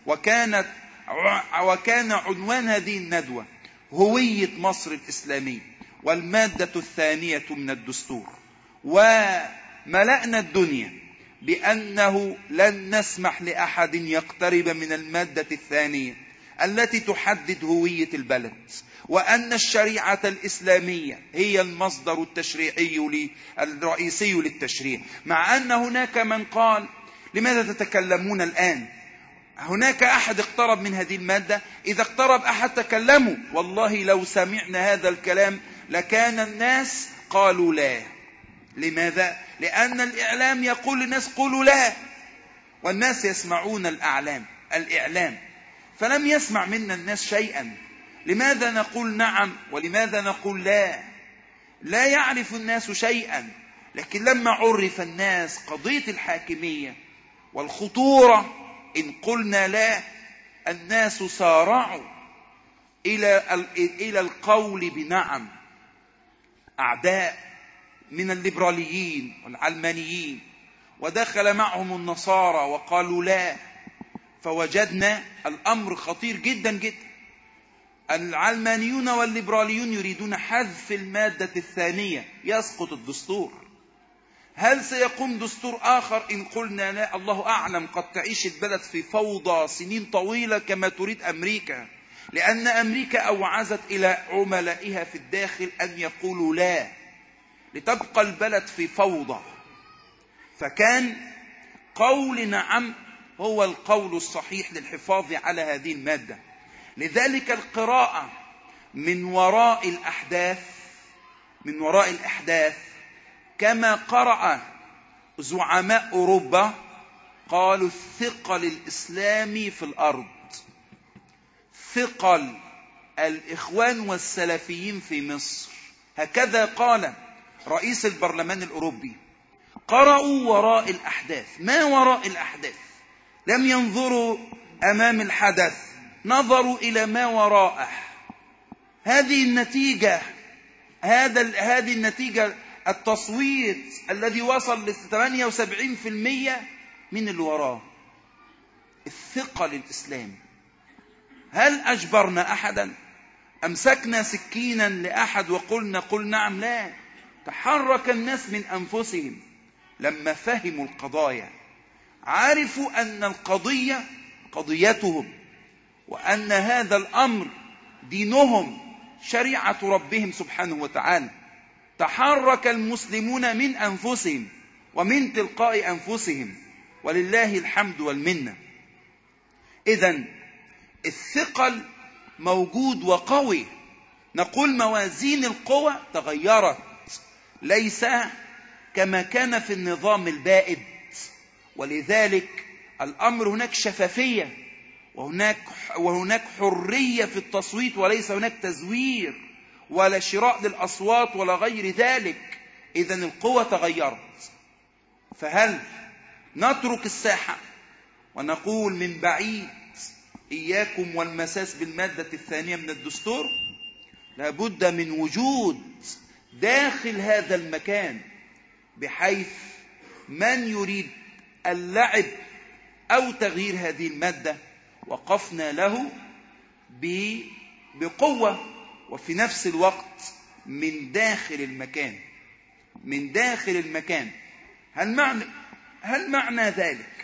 E: وكان عنوان هذه الندوة هوية مصر الإسلامية والمادة الثانية من الدستور. وملأنا الدنيا بأنه لن نسمح لأحد يقترب من المادة الثانية التي تحدد هوية البلد، وأن الشريعة الإسلامية هي المصدر التشريعي الرئيسي للتشريع. مع أن هناك من قال لماذا تتكلمون الآن؟ هناك أحد اقترب من هذه المادة؟ إذا اقترب أحد تكلموا. والله لو سمعنا هذا الكلام لكان الناس قالوا لا. لماذا؟ لأن الإعلام يقول للناس قولوا لا، والناس يسمعون الإعلام، فلم يسمع منا الناس شيئا. لماذا نقول نعم ولماذا نقول لا؟ لا يعرف الناس شيئا. لكن لما عرف الناس قضية الحاكمية والخطورة إن قلنا لا، الناس سارعوا إلى القول بنعم. أعداء من الليبراليين والعلمانيين، ودخل معهم النصارى وقالوا لا، فوجدنا الأمر خطير جدا جدا. العلمانيون والليبراليون يريدون حذف المادة الثانية، يسقط الدستور. هل سيقوم دستور آخر إن قلنا لا؟ الله أعلم، قد تعيش البلد في فوضى سنين طويلة كما تريد أمريكا، لأن أمريكا أوعزت إلى عملائها في الداخل أن يقولوا لا لتبقى البلد في فوضى. فكان قول نعم هو القول الصحيح للحفاظ على هذه المادة. لذلك من وراء الأحداث كما قرأ زعماء أوروبا قالوا الثقل الإسلامي في الأرض، ثقل الإخوان والسلفيين في مصر. هكذا قال رئيس البرلمان الأوروبي. قرأوا وراء الأحداث. ما وراء الأحداث؟ لم ينظروا أمام الحدث، نظروا إلى ما وراءه. هذه النتيجة، هذه النتيجة، التصويت الذي وصل ل 78% من اللي وراه الثقل الإسلامي. هل أجبرنا أحدا؟ أمسكنا سكينا لأحد وقلنا قل نعم؟ لا. تحرك الناس من أنفسهم لما فهموا القضايا، عرفوا أن القضية قضيتهم، وأن هذا الأمر دينهم، شريعة ربهم سبحانه وتعالى. تحرك المسلمون من أنفسهم ومن تلقاء أنفسهم، ولله الحمد والمنة. إذن الثقل موجود وقوي. نقول موازين القوى تغيرت، ليس كما كان في النظام البائد. ولذلك الأمر هناك شفافية، وهناك حرية في التصويت، وليس هناك تزوير ولا شراء للأصوات ولا غير ذلك. إذن القوى تغيرت. فهل نترك الساحة ونقول من بعيد إياكم والمساس بالمادة الثانية من الدستور؟ لابد من وجود داخل هذا المكان، بحيث من يريد اللعب أو تغيير هذه المادة وقفنا له بقوة، وفي نفس الوقت من داخل المكان. من داخل المكان. هل معنى ذلك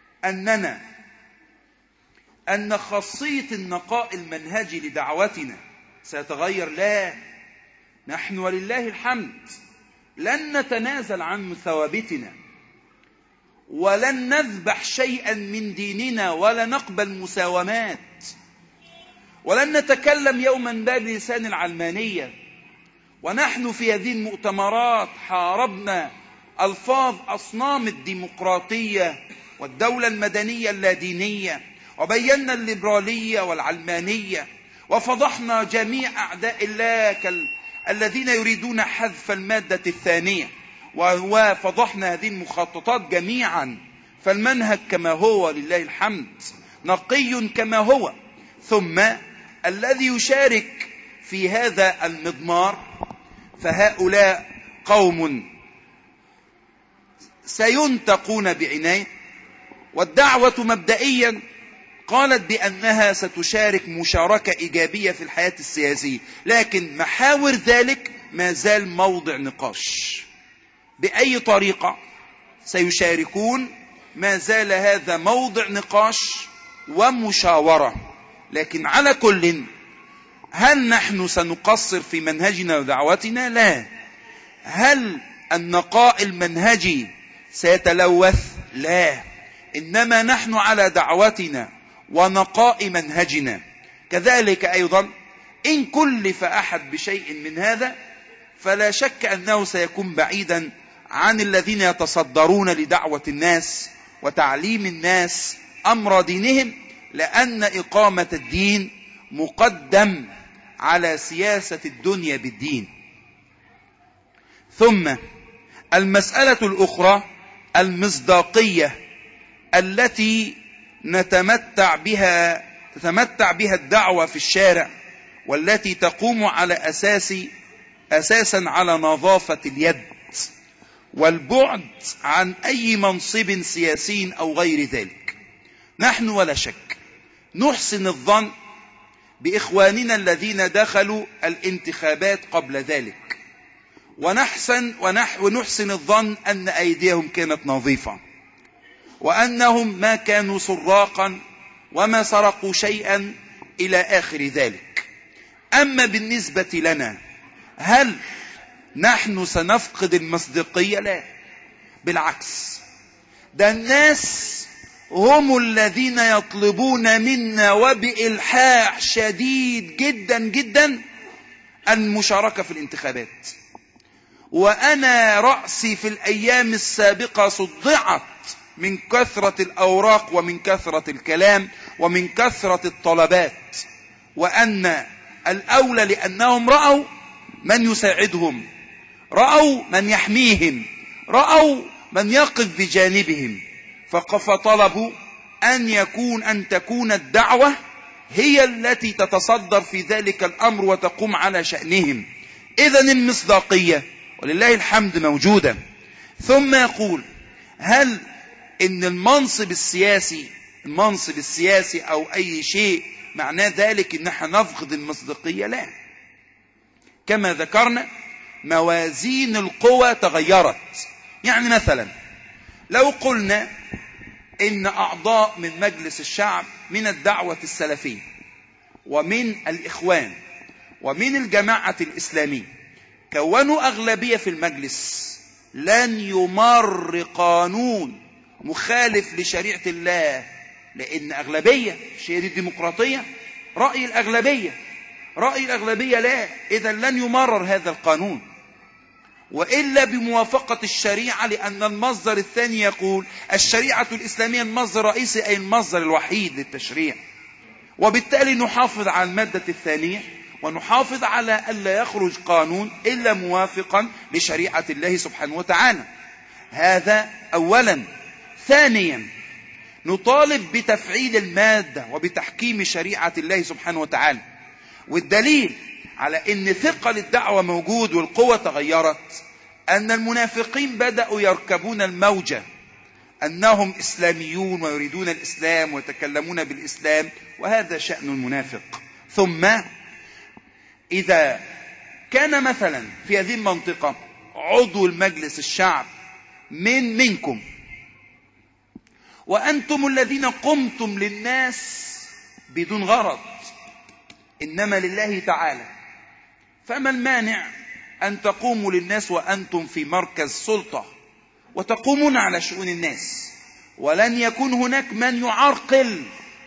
E: أن خاصية النقاء المنهجي لدعوتنا سيتغير؟ لا. نحن ولله الحمد لن نتنازل عن ثوابتنا، ولن نذبح شيئا من ديننا، ولا نقبل مساومات، ولن نتكلم يوما ما بلسان العلمانية. ونحن في هذه المؤتمرات حاربنا ألفاظ أصنام الديمقراطية والدولة المدنية اللادينية، وبينا الليبرالية والعلمانية، وفضحنا جميع أعداء الله الذين يريدون حذف المادة الثانية، وفضحنا هذه المخططات جميعا. فالمنهج كما هو لله الحمد، نقي كما هو. ثم الذي يشارك في هذا المضمار فهؤلاء قوم سينتقون بعناية. والدعوة مبدئيا قالت بأنها ستشارك مشاركة إيجابية في الحياة السياسية، لكن محاور ذلك ما زال موضع نقاش. بأي طريقة سيشاركون ما زال هذا موضع نقاش ومشاورة. لكن على كل، هل نحن سنقصر في منهجنا ودعوتنا؟ لا. هل النقاء المنهجي سيتلوث؟ لا. إنما نحن على دعوتنا ونقاء منهجنا. كذلك أيضا إن كلف أحد بشيء من هذا فلا شك أنه سيكون بعيدا عن الذين يتصدرون لدعوة الناس وتعليم الناس أمر دينهم، لأن إقامة الدين مقدم على سياسة الدنيا بالدين. ثم المسألة الأخرى المصداقية التي تتمتع بها الدعوة في الشارع، والتي تقوم على أساسا على نظافة اليد والبعد عن أي منصب سياسي أو غير ذلك. نحن ولا شك نحسن الظن بإخواننا الذين دخلوا الانتخابات قبل ذلك، ونحسن الظن أن أيديهم كانت نظيفة، وأنهم ما كانوا سراقا وما سرقوا شيئا إلى آخر ذلك. أما بالنسبة لنا، هل نحن سنفقد المصداقية؟ لا، بالعكس، ده الناس هم الذين يطلبون منا وبإلحاح شديد جدا جدا المشاركة في الانتخابات. وأنا رأسي في الأيام السابقة صدعت من كثرة الأوراق ومن كثرة الكلام ومن كثرة الطلبات، وأن الأولى لأنهم رأوا من يساعدهم، رأوا من يحميهم، رأوا من يقف بجانبهم، فطلبوا أن تكون الدعوة هي التي تتصدر في ذلك الأمر وتقوم على شأنهم. إذن المصداقية ولله الحمد موجودة. ثم يقول: هل إن المنصب السياسي أو أي شيء معناه ذلك إن احنا نفقد المصداقية؟ لا. كما ذكرنا موازين القوى تغيرت. يعني مثلا لو قلنا إن أعضاء من مجلس الشعب من الدعوة السلفية ومن الإخوان ومن الجماعة الإسلامية كونوا أغلبية في المجلس، لن يمر قانون مخالف لشريعة الله، لأن أغلبية شيء الديمقراطية رأي الأغلبية لا، إذا لن يمرر هذا القانون وإلا بموافقة الشريعة، لأن المصدر الثاني يقول الشريعة الإسلامية المصدر الرئيسي أي المصدر الوحيد للتشريع، وبالتالي نحافظ على المادة الثانية ونحافظ على ألا يخرج قانون إلا موافقا لشريعة الله سبحانه وتعالى. هذا أولا. ثانيا نطالب بتفعيل المادة وبتحكيم شريعة الله سبحانه وتعالى، والدليل على أن ثقل الدعوة موجود والقوة تغيرت أن المنافقين بدأوا يركبون الموجة أنهم إسلاميون ويريدون الإسلام ويتكلمون بالإسلام، وهذا شأن المنافق. ثم إذا كان مثلا في هذه المنطقة عضو المجلس الشعب منكم وأنتم الذين قمتم للناس بدون غرض إنما لله تعالى، فما المانع أن تقوموا للناس وأنتم في مركز سلطة وتقومون على شؤون الناس، ولن يكون هناك من يعرقل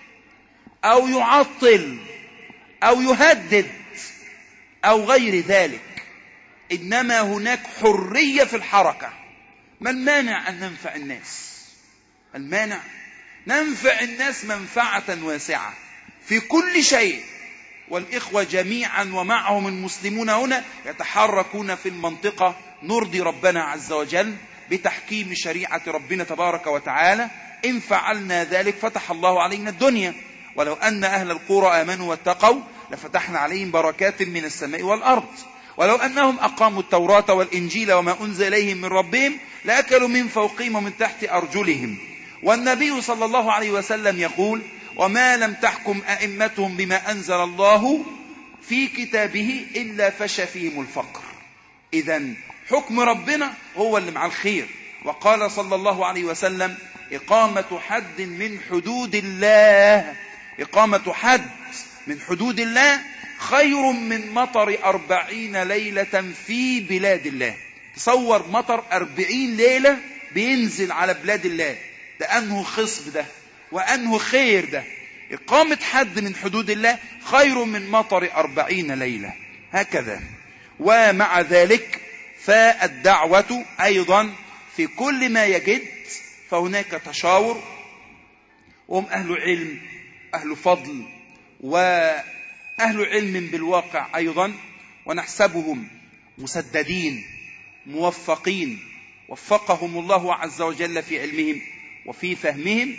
E: أو يعطل أو يهدد أو غير ذلك، إنما هناك حرية في الحركة. ما المانع أن ننفع الناس؟ المانع ننفع الناس منفعة واسعة في كل شيء، والإخوة جميعا ومعهم المسلمون هنا يتحركون في المنطقة نرضي ربنا عز وجل بتحكيم شريعة ربنا تبارك وتعالى. إن فعلنا ذلك فتح الله علينا الدنيا، ولو أن أهل القرى آمنوا واتقوا لفتحنا عليهم بركات من السماء والأرض، ولو أنهم أقاموا التوراة والإنجيل وما أنزل إليهم من ربهم لأكلوا من فوقهم ومن تحت أرجلهم. والنبي صلى الله عليه وسلم يقول: وما لم تحكم أئمتهم بما أنزل الله في كتابه إلا فشى فيهم الفقر. إذن حكم ربنا هو اللي مع الخير. وقال صلى الله عليه وسلم: إقامة حد من حدود الله، إقامة حد من حدود الله خير من مطر 40 ليلة في بلاد الله. تصور مطر 40 ليلة بينزل على بلاد الله، ده أنه خصب ده وأنه خير ده. إقامة حد من حدود الله خير من مطر 40 ليلة. هكذا. ومع ذلك فالدعوة أيضا في كل ما يجد فهناك تشاور، وهم أهل علم أهل فضل وأهل علم بالواقع أيضا، ونحسبهم مسددين موفقين وفقهم الله عز وجل في علمهم وفي فهمهم.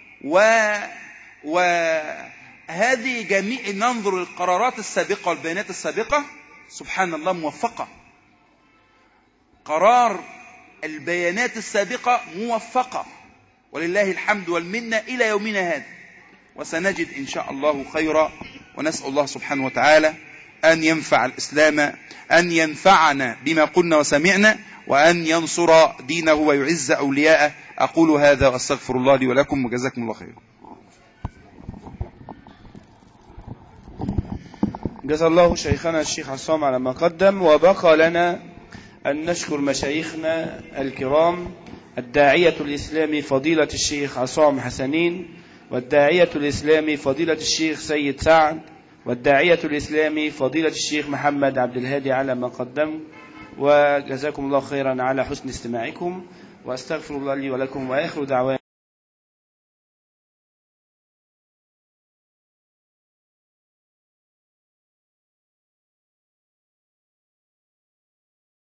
E: وهذه جميع ننظر القرارات السابقة والبيانات السابقة سبحان الله موفقة، قرار البيانات السابقة موفقة ولله الحمد والمنة إلى يومنا هذا، وسنجد إن شاء الله خيرا. ونسأل الله سبحانه وتعالى أن ينفع الإسلام، أن ينفعنا بما قلنا وسمعنا، وأن ينصر دينه ويعز أولياءه. أقول هذا وأستغفر الله لي ولكم، وجزاكم الله خيرا.
C: جزا الله شيخنا الشيخ عصام على ما قدم. وبقى لنا أن نشكر مشايخنا الكرام، الداعية الإسلامي فضيلة الشيخ عصام حسنين، والداعية الإسلامي فضيلة الشيخ سيد سعد، والداعية الإسلامي فضيلة الشيخ محمد عبد الهادي على ما قدموا. وجزاكم الله خيرا على حسن استماعكم، وأستغفر الله لي ولكم، وآخر دعوانا